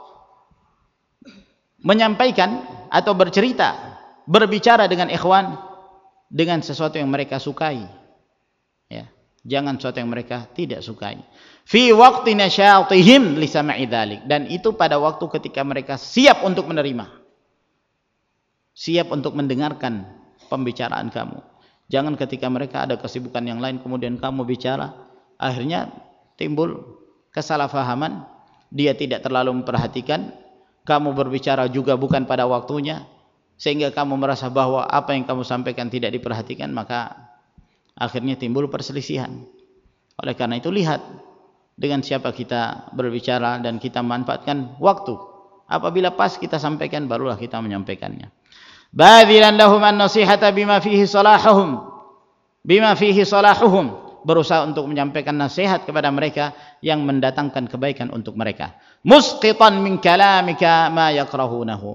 S1: menyampaikan atau bercerita, berbicara dengan ikhwan dengan sesuatu yang mereka sukai, ya. Jangan sesuatu yang mereka tidak sukai. Fi waqti nasyatihim li sama'i dzalik, dan itu pada waktu ketika mereka siap untuk menerima, siap untuk mendengarkan pembicaraan kamu. Jangan ketika mereka ada kesibukan yang lain kemudian kamu bicara, akhirnya timbul kesalahpahaman, dia tidak terlalu memperhatikan, kamu berbicara juga bukan pada waktunya, sehingga kamu merasa bahwa apa yang kamu sampaikan tidak diperhatikan, maka akhirnya timbul perselisihan. Oleh karena itu, lihat dengan siapa kita berbicara dan kita manfaatkan waktu. Apabila pas kita sampaikan, barulah kita menyampaikannya. Badhilan lahum an-nasihata bima fihi salahuhum bima fihi salahuhum, berusaha untuk menyampaikan nasihat kepada mereka yang mendatangkan kebaikan untuk mereka. Musqitan min kalamika ma yakrahunahu,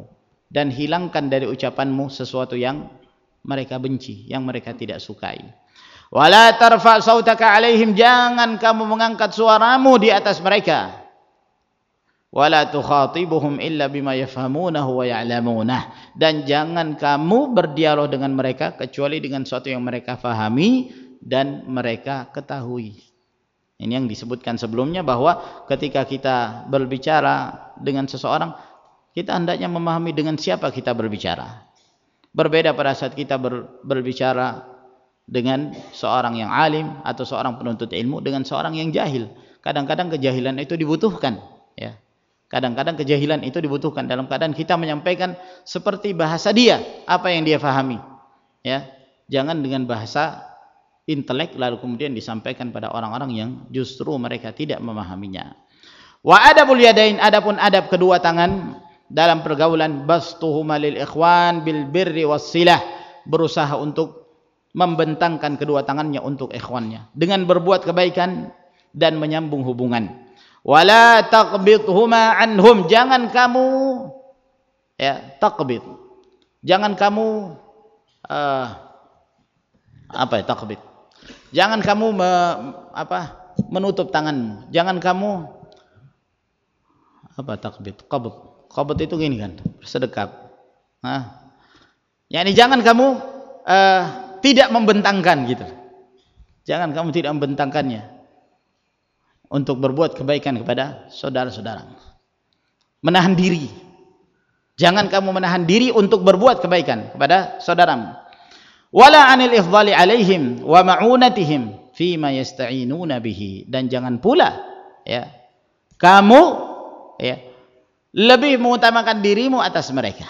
S1: dan hilangkan dari ucapanmu sesuatu yang mereka benci, yang mereka tidak sukai. Wala tarfa sautaka alaihim, jangan kamu mengangkat suaramu di atas mereka. Wala tukhatibuhum illa bima yafhamunahu wa ya'lamunah, dan jangan kamu berdialog dengan mereka kecuali dengan sesuatu yang mereka fahami dan mereka ketahui. Ini yang disebutkan sebelumnya, bahwa ketika kita berbicara dengan seseorang, kita hendaknya memahami dengan siapa kita berbicara. Berbeda pada saat kita ber, berbicara dengan seorang yang alim atau seorang penuntut ilmu dengan seorang yang jahil. Kadang-kadang kejahilan itu dibutuhkan, ya. Kadang-kadang kejahilan itu dibutuhkan dalam keadaan kita menyampaikan seperti bahasa dia, apa yang dia fahami, ya. Jangan dengan bahasa intelek lalu kemudian disampaikan pada orang-orang yang justru mereka tidak memahaminya. Wa adabul yadain, adapun adab kedua tangan dalam pergaulan, bastuhuma lil ikhwan bil birri wassilah, berusaha untuk membentangkan kedua tangannya untuk ikhwannya dengan berbuat kebaikan dan menyambung hubungan. Wala taqbidhuma anhum, jangan kamu ya taqbid, jangan kamu uh, apa ya taqbid, jangan kamu me, apa menutup tanganmu, jangan kamu apa taqbid, qabd. Qabd itu gini kan, bersedekap. Nah, yakni jangan kamu uh, tidak membentangkan gitu. Jangan kamu tidak membentangkannya untuk berbuat kebaikan kepada saudara-saudara. Menahan diri. Jangan kamu menahan diri untuk berbuat kebaikan kepada saudaramu. Wala 'anil ifdhali 'alaihim wa ma'unatihim fima yasta'inuna bihi, dan jangan pula ya kamu ya lebih mengutamakan dirimu atas mereka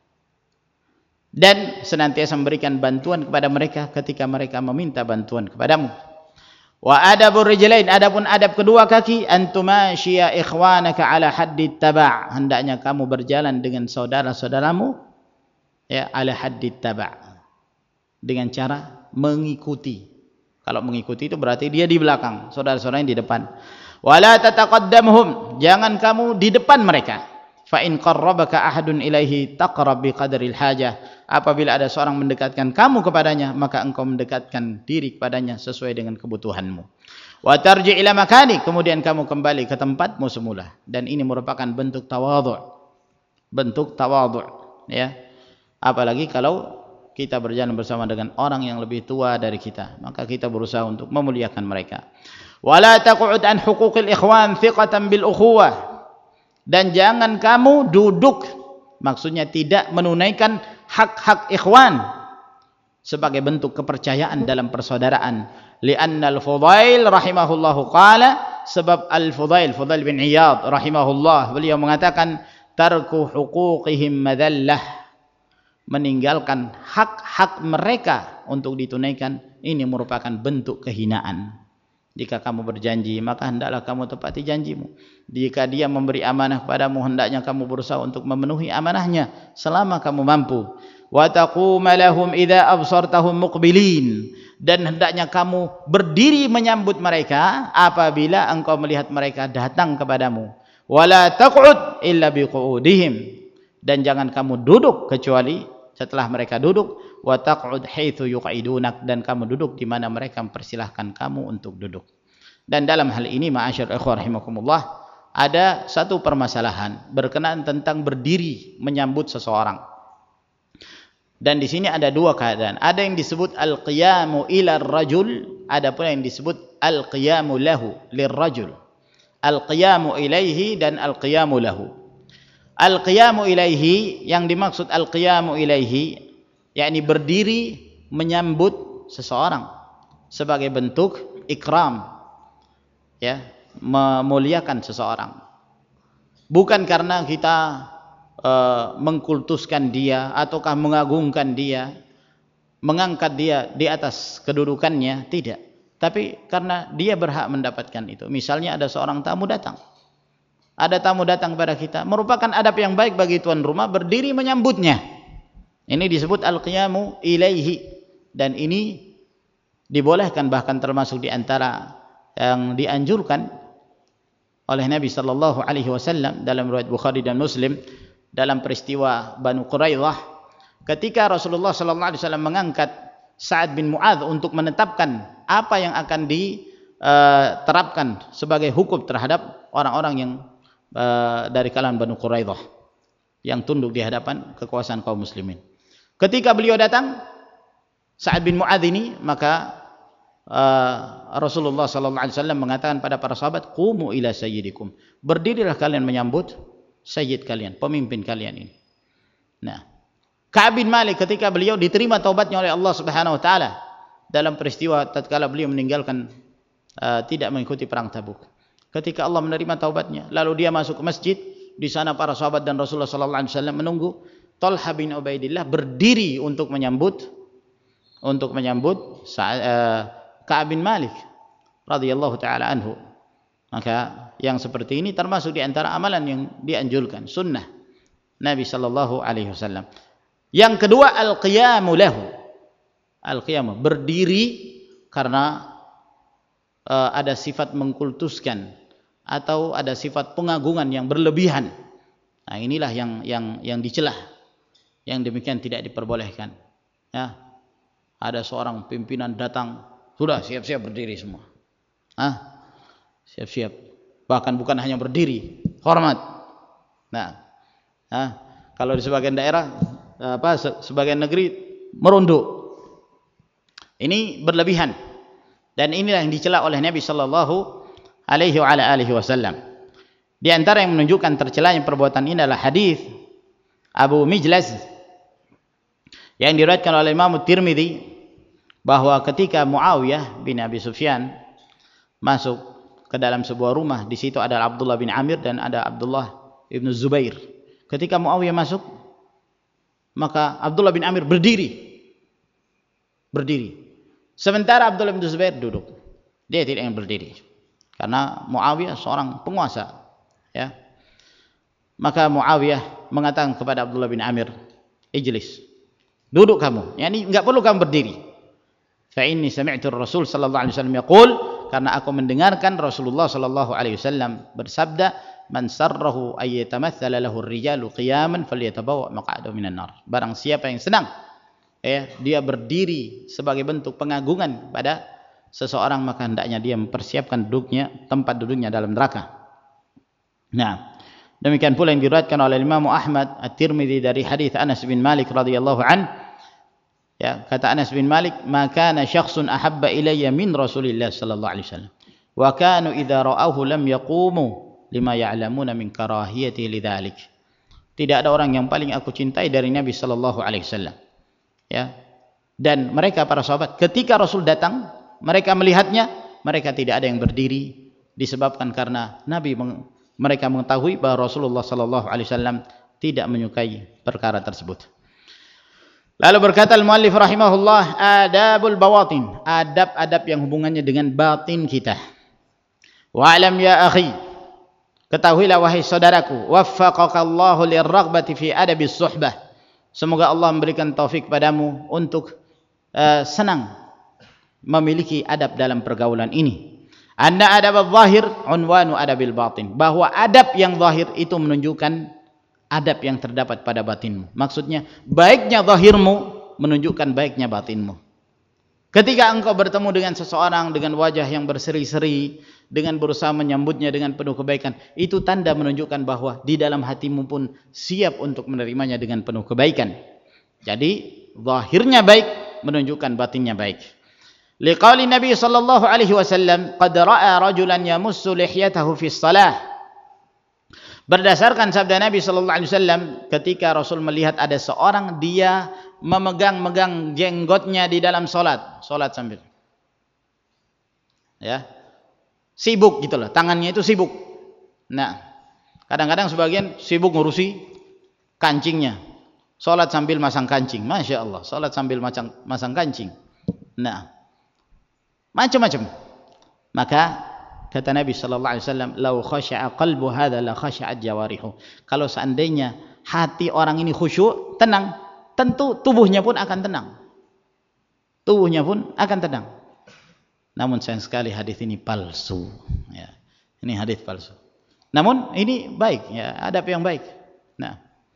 S1: dan senantiasa memberikan bantuan kepada mereka ketika mereka meminta bantuan kepadamu. Wa adabur rijlain, adapun adab kedua kaki, antumashiya ikhwanaka ala haddit taba', hendaknya kamu berjalan dengan saudara-saudaramu ya ala haddit taba', dengan cara mengikuti. Kalau mengikuti itu berarti dia di belakang, saudara-saudara yang di depan. Wala tataqaddamhum, jangan kamu di depan mereka. Fa in qarrabaka ahadun ilaihi taqrab bi qadril hajah, apabila ada seorang mendekatkan kamu kepadanya, maka engkau mendekatkan diri kepadanya sesuai dengan kebutuhanmu. Wa tarji ila makani, kemudian kamu kembali ke tempatmu semula, dan ini merupakan bentuk tawadhu. Bentuk tawadhu ya. Apalagi kalau kita berjalan bersama dengan orang yang lebih tua dari kita, maka kita berusaha untuk memuliakan mereka. Wala taq'ud an huquqil ikhwan thiqatan bil ukhuwah, dan jangan kamu duduk, maksudnya tidak menunaikan hak-hak ikhwan sebagai bentuk kepercayaan dalam persaudaraan. Li'anna al-Fudail rahimahullahu qala, sebab al-Fudail Fudail bin Iyad rahimahullah, beliau mengatakan tarku huquqihim madallah, meninggalkan hak-hak mereka untuk ditunaikan ini merupakan bentuk kehinaan. Jika kamu berjanji, maka hendaklah kamu tepati janjimu. Jika dia memberi amanah kepadamu, hendaknya kamu berusaha untuk memenuhi amanahnya selama kamu mampu. Wa taquma lahum idza absartahum muqbilin, dan hendaknya kamu berdiri menyambut mereka apabila engkau melihat mereka datang kepadamu. Wala taq'ud illa biqu'udihim, dan jangan kamu duduk kecuali setelah mereka duduk. Wa taq'ud haitsu yuqidunak, dan kamu duduk di mana mereka mempersilahkan kamu untuk duduk. Dan dalam hal ini ma'asyar ikhwah rahimakumullah, ada satu permasalahan berkenaan tentang berdiri menyambut seseorang. Dan di sini ada dua keadaan. Ada yang disebut al-qiyamu ila rajul, ada pula yang disebut al-qiyamu lahu lirrajul. Al-qiyamu ilaihi dan al-qiyamu lahu. Al-qiyamu ilaihi, yang dimaksud al-qiyamu ilaihi yakni berdiri menyambut seseorang sebagai bentuk ikram, ya, memuliakan seseorang, bukan karena kita uh, mengkultuskan dia ataukah mengagungkan dia, mengangkat dia di atas kedudukannya, tidak, tapi karena dia berhak mendapatkan itu. Misalnya ada seorang tamu datang, ada tamu datang kepada kita, merupakan adab yang baik bagi tuan rumah berdiri menyambutnya. Ini disebut al-qiyamu ilaihi, dan ini dibolehkan, bahkan termasuk di antara yang dianjurkan oleh Nabi sallallahu alaihi wasallam dalam riwayat Bukhari dan Muslim, dalam peristiwa Banu Quraidah, ketika Rasulullah sallallahu alaihi wasallam mengangkat Sa'ad bin Mu'adz untuk menetapkan apa yang akan diterapkan sebagai hukum terhadap orang-orang yang uh, dari kalangan Banu Quraidah yang tunduk di hadapan kekuasaan kaum muslimin. Ketika beliau datang, Sa'ad bin Mu'adz ini, maka uh, Rasulullah sallallahu alaihi wasallam mengatakan pada para sahabat, "Qumu ila sayyidikum." Berdirilah kalian menyambut sayyid kalian, pemimpin kalian ini. Nah, Ka'ab bin Malik ketika beliau diterima taubatnya oleh Allah Subhanahu wa taala dalam peristiwa tatkala beliau meninggalkan uh, tidak mengikuti perang Tabuk. Ketika Allah menerima taubatnya, lalu dia masuk ke masjid, di sana para sahabat dan Rasulullah sallallahu alaihi wasallam menunggu. Talha bin Ubaidillah berdiri untuk menyambut untuk menyambut uh, Ka'ab bin Malik radhiyallahu taala anhu. Maka yang seperti ini termasuk di antara amalan yang dianjurkan, sunnah Nabi sallallahu alaihi wasallam. Yang kedua, al-qiyamu lahu. Al-qiyamu, berdiri karena uh, ada sifat mengkultuskan atau ada sifat pengagungan yang berlebihan. Nah, inilah yang yang yang dicelah. Yang demikian tidak diperbolehkan. Ya. Ada seorang pimpinan datang, sudah siap-siap berdiri semua. Ah, siap-siap. Bahkan bukan hanya berdiri, hormat. Nah, ah, kalau di sebagian daerah apa sebagian negeri merunduk. Ini berlebihan. Dan inilah yang dicela oleh Nabi sallallahu alaihi wa ala alihi wasallam. Di antara yang menunjukkan tercelanya perbuatan ini adalah hadis Abu Mijlaz yang diriwayatkan oleh Imam Tirmidzi bahwa ketika Muawiyah bin Abi Sufyan masuk ke dalam sebuah rumah, di situ ada Abdullah bin Amir dan ada Abdullah bin Zubair. Ketika Muawiyah masuk, maka Abdullah bin Amir berdiri. Berdiri. Sementara Abdullah bin Zubair duduk. Dia tidak ingin berdiri. Karena Muawiyah seorang penguasa. Ya. Maka Muawiyah mengatakan kepada Abdullah bin Amir, "Ijlis. Duduk kamu. Yani enggak perlu kamu berdiri. Fa inni sami'tu Rasul sallallahu alaihi wasallam yaqul," karena aku mendengarkan Rasulullah sallallahu alaihi wasallam bersabda, "Man sarrahu ay yatamathala lahu ar-rijalu qiyaman falyatabawwa maq'adahu minan nar." Barang siapa yang senang ya dia berdiri sebagai bentuk pengagungan pada seseorang, maka hendaknya dia mempersiapkan duduknya, tempat duduknya dalam neraka. Nah, demikian pula yang diriwayatkan oleh Imam Ahmad At-Tirmidzi dari hadis Anas bin Malik radhiyallahu an. Ya, kata Anas bin Malik, "Ma kana syakhsun ahabba ilayya min Rasulillah sallallahu alaihi wasallam. Wa kanu idza ra'awhu lam yaqumu lima ya'lamuna min karahiyati lidzalik." Tidak ada orang yang paling aku cintai dari Nabi sallallahu alaihi wasallam. Ya. Dan mereka para sahabat ketika Rasul datang, mereka melihatnya, mereka tidak ada yang berdiri disebabkan karena Nabi meng, mereka mengetahui bahwa Rasulullah sallallahu alaihi wasallam tidak menyukai perkara tersebut. Lalu berkata al-muallif rahimahullah, adabul bawatin, adab-adab yang hubungannya dengan batin kita. Wa alam ya akhi, ketahuilah wahai saudaraku, waffaqakallahu lirraghbati fi adabis suhbah. Semoga Allah memberikan taufik padamu untuk uh, senang memiliki adab dalam pergaulan ini. Anna adab al-zahir unwanu adabil batin, bahwa adab yang zahir itu menunjukkan adab yang terdapat pada batinmu. Maksudnya baiknya zahirmu menunjukkan baiknya batinmu. Ketika engkau bertemu dengan seseorang dengan wajah yang berseri-seri, dengan berusaha menyambutnya dengan penuh kebaikan, itu tanda menunjukkan bahwa di dalam hatimu pun siap untuk menerimanya dengan penuh kebaikan. Jadi zahirnya baik menunjukkan batinnya baik. Liqauli Nabi sallallahu alaihi wasallam, qad ra'a rajulan yamussu lihyatahu fi shalah. Berdasarkan sabda Nabi sallallahu alaihi wasallam, ketika Rasul melihat ada seorang dia memegang-megang jenggotnya di dalam salat, salat sambil ya, sibuk gitu loh, tangannya itu sibuk. Nah, kadang-kadang sebagian sibuk ngurusi kancingnya, salat sambil masang kancing, masya Allah, salat sambil masang, masang kancing. Nah, macam-macam. Maka kata Nabi sallallahu alaihi wasallam, "Lau khasha'a qalbu hadza la khasha'at jawarihu." Kalau seandainya hati orang ini khusyuk, tenang, tentu tubuhnya pun akan tenang. Tubuhnya pun akan tenang. Namun sayang sekali hadis ini palsu, ya. Ini hadis palsu. Namun ini baik, ya, adab yang baik. Nah,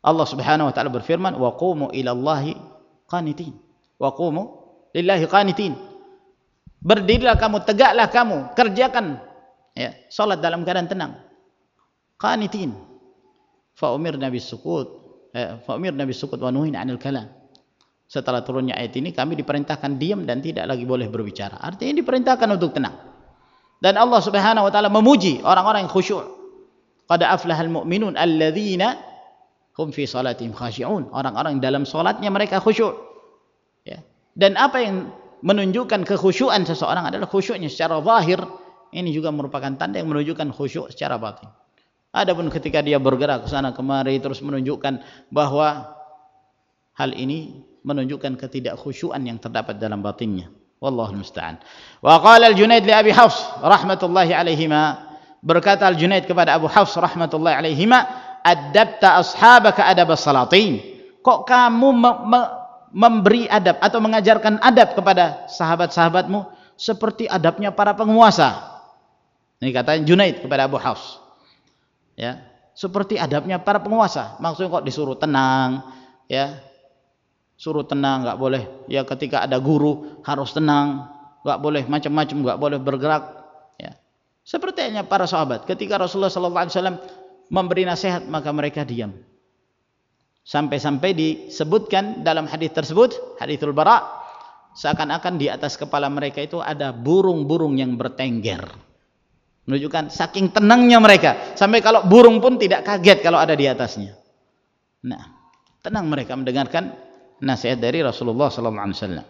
S1: Allah Subhanahu wa taala berfirman, "Wa qumu ilallahi qanitin." Wa qumu lillahi qanitin. Berdirilah kamu, tegaklah kamu, kerjakan ya, salat dalam keadaan tenang. Qanitin. Fa umirna bisukut, eh, fa umirna bisukut wa nuhina 'anil kalam. Setelah turunnya ayat ini kami diperintahkan diam dan tidak lagi boleh berbicara. Artinya diperintahkan untuk tenang. Dan Allah Subhanahu wa taala memuji orang-orang yang khusyuk. Qad aflahal mu'minun alladzina hum fi salatihim khashi'un. Orang-orang dalam salatnya mereka khusyuk. Ya. Dan apa yang menunjukkan kekhusyuan seseorang adalah khusyuknya secara zahir. Ini juga merupakan tanda yang menunjukkan khusyuk secara batin. Adapun ketika dia bergerak ke sana kemari terus menunjukkan bahwa hal ini menunjukkan ketidakkhusyuan yang terdapat dalam batinnya. Wallahu musta'an. Wa qala al-Junaid li Abi Hafs rahmatullahi alaihima, berkata al-Junaid kepada Abu Hafs rahmatullahi alaihima, "Adabta ashabaka adab as-salatin." Kok kamu me me memberi adab atau mengajarkan adab kepada sahabat-sahabatmu seperti adabnya para penguasa? Ini kata Junaid kepada Abu Hafs. Ya, seperti adabnya para penguasa. Maksudnya kok disuruh tenang, ya. Suruh tenang, enggak boleh. Ya ketika ada guru harus tenang, enggak boleh macam-macam, enggak boleh bergerak, ya. Seperti hanya para sahabat ketika Rasulullah sallallahu alaihi wasallam memberi nasihat maka mereka diam. Sampai-sampai disebutkan dalam hadis tersebut, haditsul Bara, seakan-akan di atas kepala mereka itu ada burung-burung yang bertengger. Menunjukkan saking tenangnya mereka, sampai kalau burung pun tidak kaget kalau ada di atasnya. Nah, tenang mereka mendengarkan nasihat dari Rasulullah sallallahu alaihi wasallam.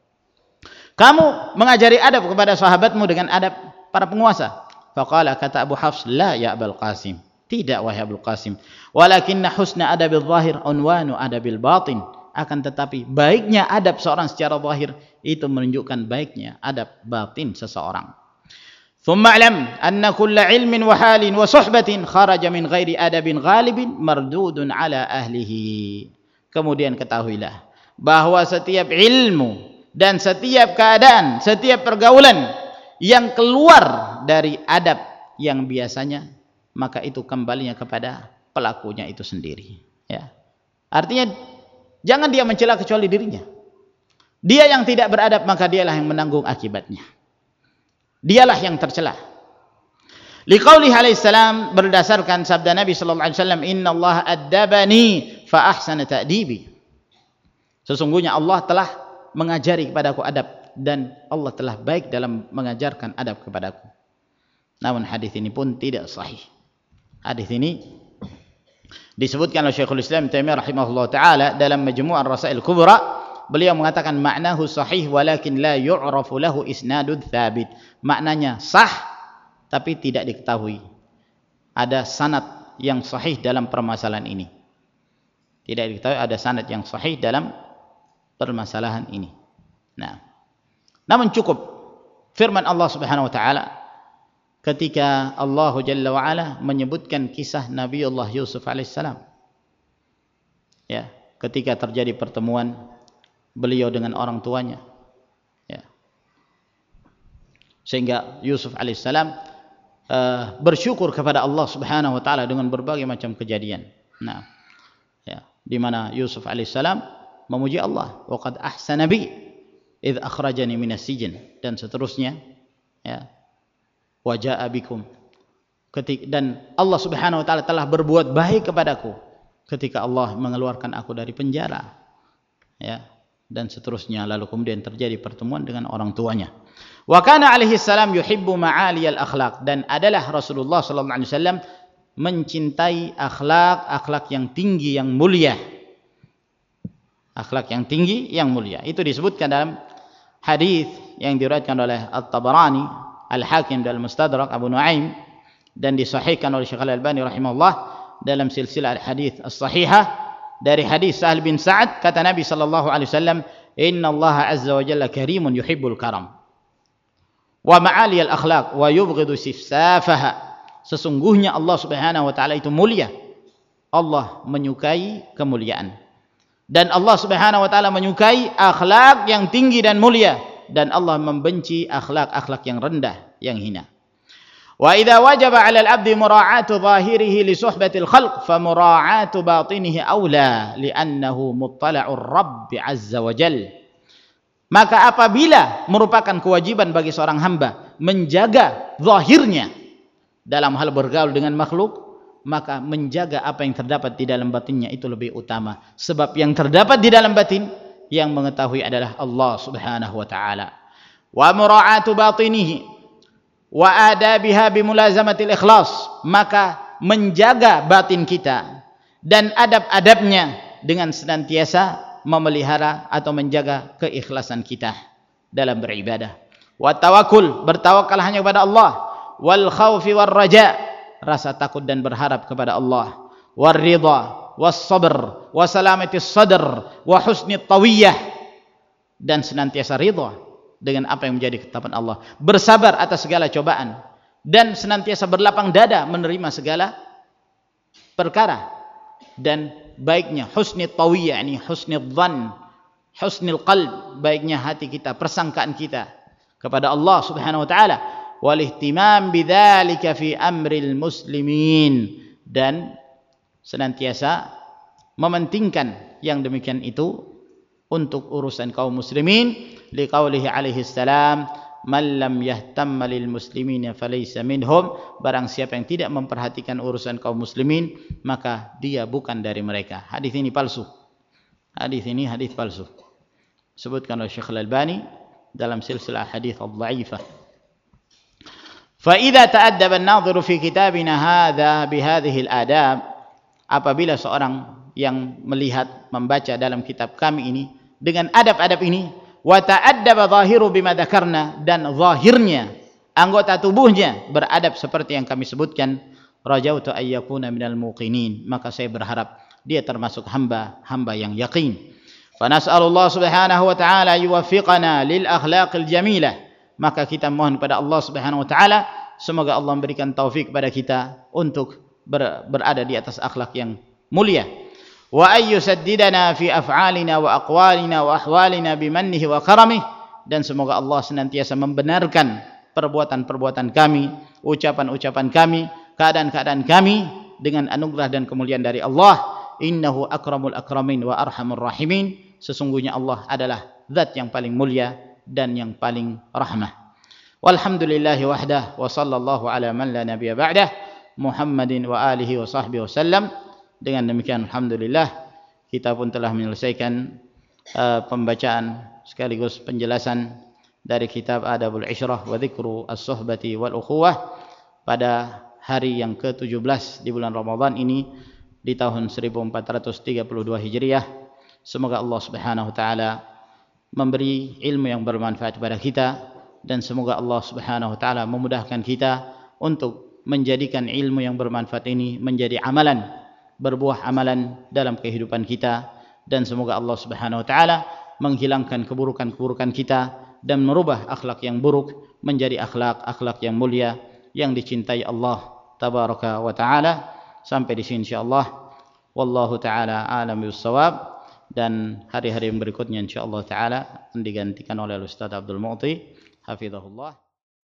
S1: Kamu mengajari adab kepada sahabatmu dengan adab para penguasa. Faqala, kata Abu Hafs, la ya Abul Qasim. Tidak wahai Abul Qasim. Walakinna husna adabil zahir unwanu adabil batin. Akan tetapi baiknya adab seorang secara zahir itu menunjukkan baiknya adab batin seseorang. Thumma alam anna kulla ilmin wa halin wa suhbatin kharaja min ghairi adabin ghalibin mardudun ala ahlihi. Kemudian ketahuilah bahwa setiap ilmu dan setiap keadaan, setiap pergaulan yang keluar dari adab yang biasanya, maka itu kembalinya kepada pelakunya itu sendiri. Ya. Artinya jangan dia mencela kecuali dirinya. Dia yang tidak beradab maka dialah yang menanggung akibatnya. Dialah yang tercela. Liqaulihi alaihi salam, berdasarkan sabda Nabi sallallahu alaihi wasallam, "Innallaha addabani fa ahsana ta'dibi." Sesungguhnya Allah telah mengajari kepadaku adab dan Allah telah baik dalam mengajarkan adab kepadaku. Namun hadis ini pun tidak sahih. Hadis ini disebutkan oleh Syekhul Islam Taimiyah rahimahullah taala dalam Majmu' ar-Rasail Kubra. Beliau mengatakan maknahu sahih walakin la yu'rafu lahu isnadud thabit. Maknanya sah tapi tidak diketahui ada sanad yang sahih dalam permasalahan ini. Tidak diketahui ada sanad yang sahih dalam permasalahan ini. Nah, namun cukup firman Allah Subhanahu wa taala ketika Allah Jalla wa Ala menyebutkan kisah Nabiullah Yusuf alaihissalam. Ya, ketika terjadi pertemuan beliau dengan orang tuanya. Ya. Sehingga Yusuf alaihissalam uh, bersyukur kepada Allah Subhanahu wa taala dengan berbagai macam kejadian. Nah, ya, di mana Yusuf alaihissalam memuji Allah, wa qad ahsana bi idz akhrajani minas sijn, dan seterusnya. Ya. Wa jaa bikum, dan Allah Subhanahu wa taala telah berbuat baik kepadaku ketika Allah mengeluarkan aku dari penjara, ya, dan seterusnya. Lalu kemudian terjadi pertemuan dengan orang tuanya. Wa kana alaihi salam yuhibbu ma'aliyal akhlaq, dan adalah Rasulullah sallallahu alaihi wasallam mencintai akhlak akhlak yang tinggi yang mulia. Akhlak yang tinggi yang mulia itu disebutkan dalam hadis yang diriwayatkan oleh At-Tabarani, Al-Hakim dalam Mustadrak, Abu Nuaim, dan disahihkan oleh Syekh Al-Albani rahimahullah dalam silsilah al-hadis as-sahihah dari hadis Sahal bin Sa'ad, kata Nabi sallallahu alaihi wasallam, "Inna Allah azza wa jalla karimun yuhibbul karam wa ma'aliyal akhlaq wa yubghidu sifsafaha." Sesungguhnya Allah Subhanahu wa taala itu mulia. Allah menyukai kemuliaan. Dan Allah Subhanahu wa taala menyukai akhlak yang tinggi dan mulia, dan Allah membenci akhlak-akhlak yang rendah, yang hina. Wa idza wajaba 'ala al-'abdi mura'atu zahirihi li suhbatil khalq fa mura'atu batinihi aula li'annahu muttala'ur rabb 'azza wa jalla. Maka apabila merupakan kewajiban bagi seorang hamba menjaga zahirnya dalam hal bergaul dengan makhluk, maka menjaga apa yang terdapat di dalam batinnya itu lebih utama. Sebab yang terdapat di dalam batin yang mengetahui adalah Allah Subhanahu wa taala. Wa mura'atu batinihi wa adabiha bimulazamatil ikhlas, maka menjaga batin kita dan adab-adabnya dengan senantiasa memelihara atau menjaga keikhlasan kita dalam beribadah. Wa tawakkul, bertawakal hanya kepada Allah. Wal khaufi war raja, rasa takut dan berharap kepada Allah. War ridha was sabr wa salamatis sadr wa husnit tawiyah, dan senantiasa ridha dengan apa yang menjadi ketetapan Allah, bersabar atas segala cobaan, dan senantiasa berlapang dada menerima segala perkara. Dan baiknya husnul tawiyah, ini husnul dhan, husnul qalb, baiknya hati kita, persangkaan kita kepada Allah Subhanahu wa taala. Wal ihtimam bidzalika fi amril muslimin, dan senantiasa mementingkan yang demikian itu untuk urusan kaum muslimin, liqaulihi alaihi salam, man lam yahtamma lil muslimina falaysa minhum, barang siapa yang tidak memperhatikan urusan kaum muslimin maka dia bukan dari mereka. Hadis ini palsu. Hadis ini hadis palsu. Sebutkan oleh Syekh Al-Albani dalam silsilah hadis ad-dha'ifah. Fa idza ta'addaba an-nadhiru fi kitabina hadha bi hadhihi al-adab, apabila seorang yang melihat, membaca dalam kitab kami ini dengan adab-adab ini, wa ta'addaba zahiru bima dzakarna, dan zahirnya, anggota tubuhnya beradab seperti yang kami sebutkan, rajautu ayyakuna minal muqinin, maka saya berharap dia termasuk hamba-hamba yang yakin. Fa nas'alullah subhanahu wa ta'ala yuwaffiqana lil akhlaqil jamilah, maka kita mohon kepada Allah Subhanahu wa taala semoga Allah memberikan taufik kepada kita untuk ber, berada di atas akhlak yang mulia. Wa ayyusaddidana fi af'alina wa aqwalina wa ahwalina bimannihi wa karamih, dan semoga Allah senantiasa membenarkan perbuatan-perbuatan kami, ucapan-ucapan kami, keadaan-keadaan kami dengan anugerah dan kemuliaan dari Allah. Innahu akramul akramin wa arhamur rahimin, sesungguhnya Allah adalah zat yang paling mulia dan yang paling rahmah. Walhamdulillahi wahdah wa sallallahu ala man la nabiyya ba'dah, Muhammadin wa alihi wa sahbihi wasallam. Dengan demikian alhamdulillah kita pun telah menyelesaikan uh, pembacaan sekaligus penjelasan dari kitab Adabul Ishrah wa Dzikru As-Suhbati wal Ukhuwah pada hari yang ke tujuh belas di bulan Ramadan ini di tahun seribu empat ratus tiga puluh dua Hijriah. Semoga Allah Subhanahu wa taala memberi ilmu yang bermanfaat kepada kita, dan semoga Allah Subhanahu wa taala memudahkan kita untuk menjadikan ilmu yang bermanfaat ini menjadi amalan, berbuah amalan dalam kehidupan kita, dan semoga Allah Subhanahu wa taala menghilangkan keburukan-keburukan kita dan merubah akhlak yang buruk menjadi akhlak-akhlak yang mulia yang dicintai Allah tabaraka wa taala. Sampai di sini insyaallah, wallahu taala a'lam bis-shawab, dan hari-hari yang berikutnya insyaallah taala digantikan oleh Ustaz Abdul Mu'ti hafizahullah.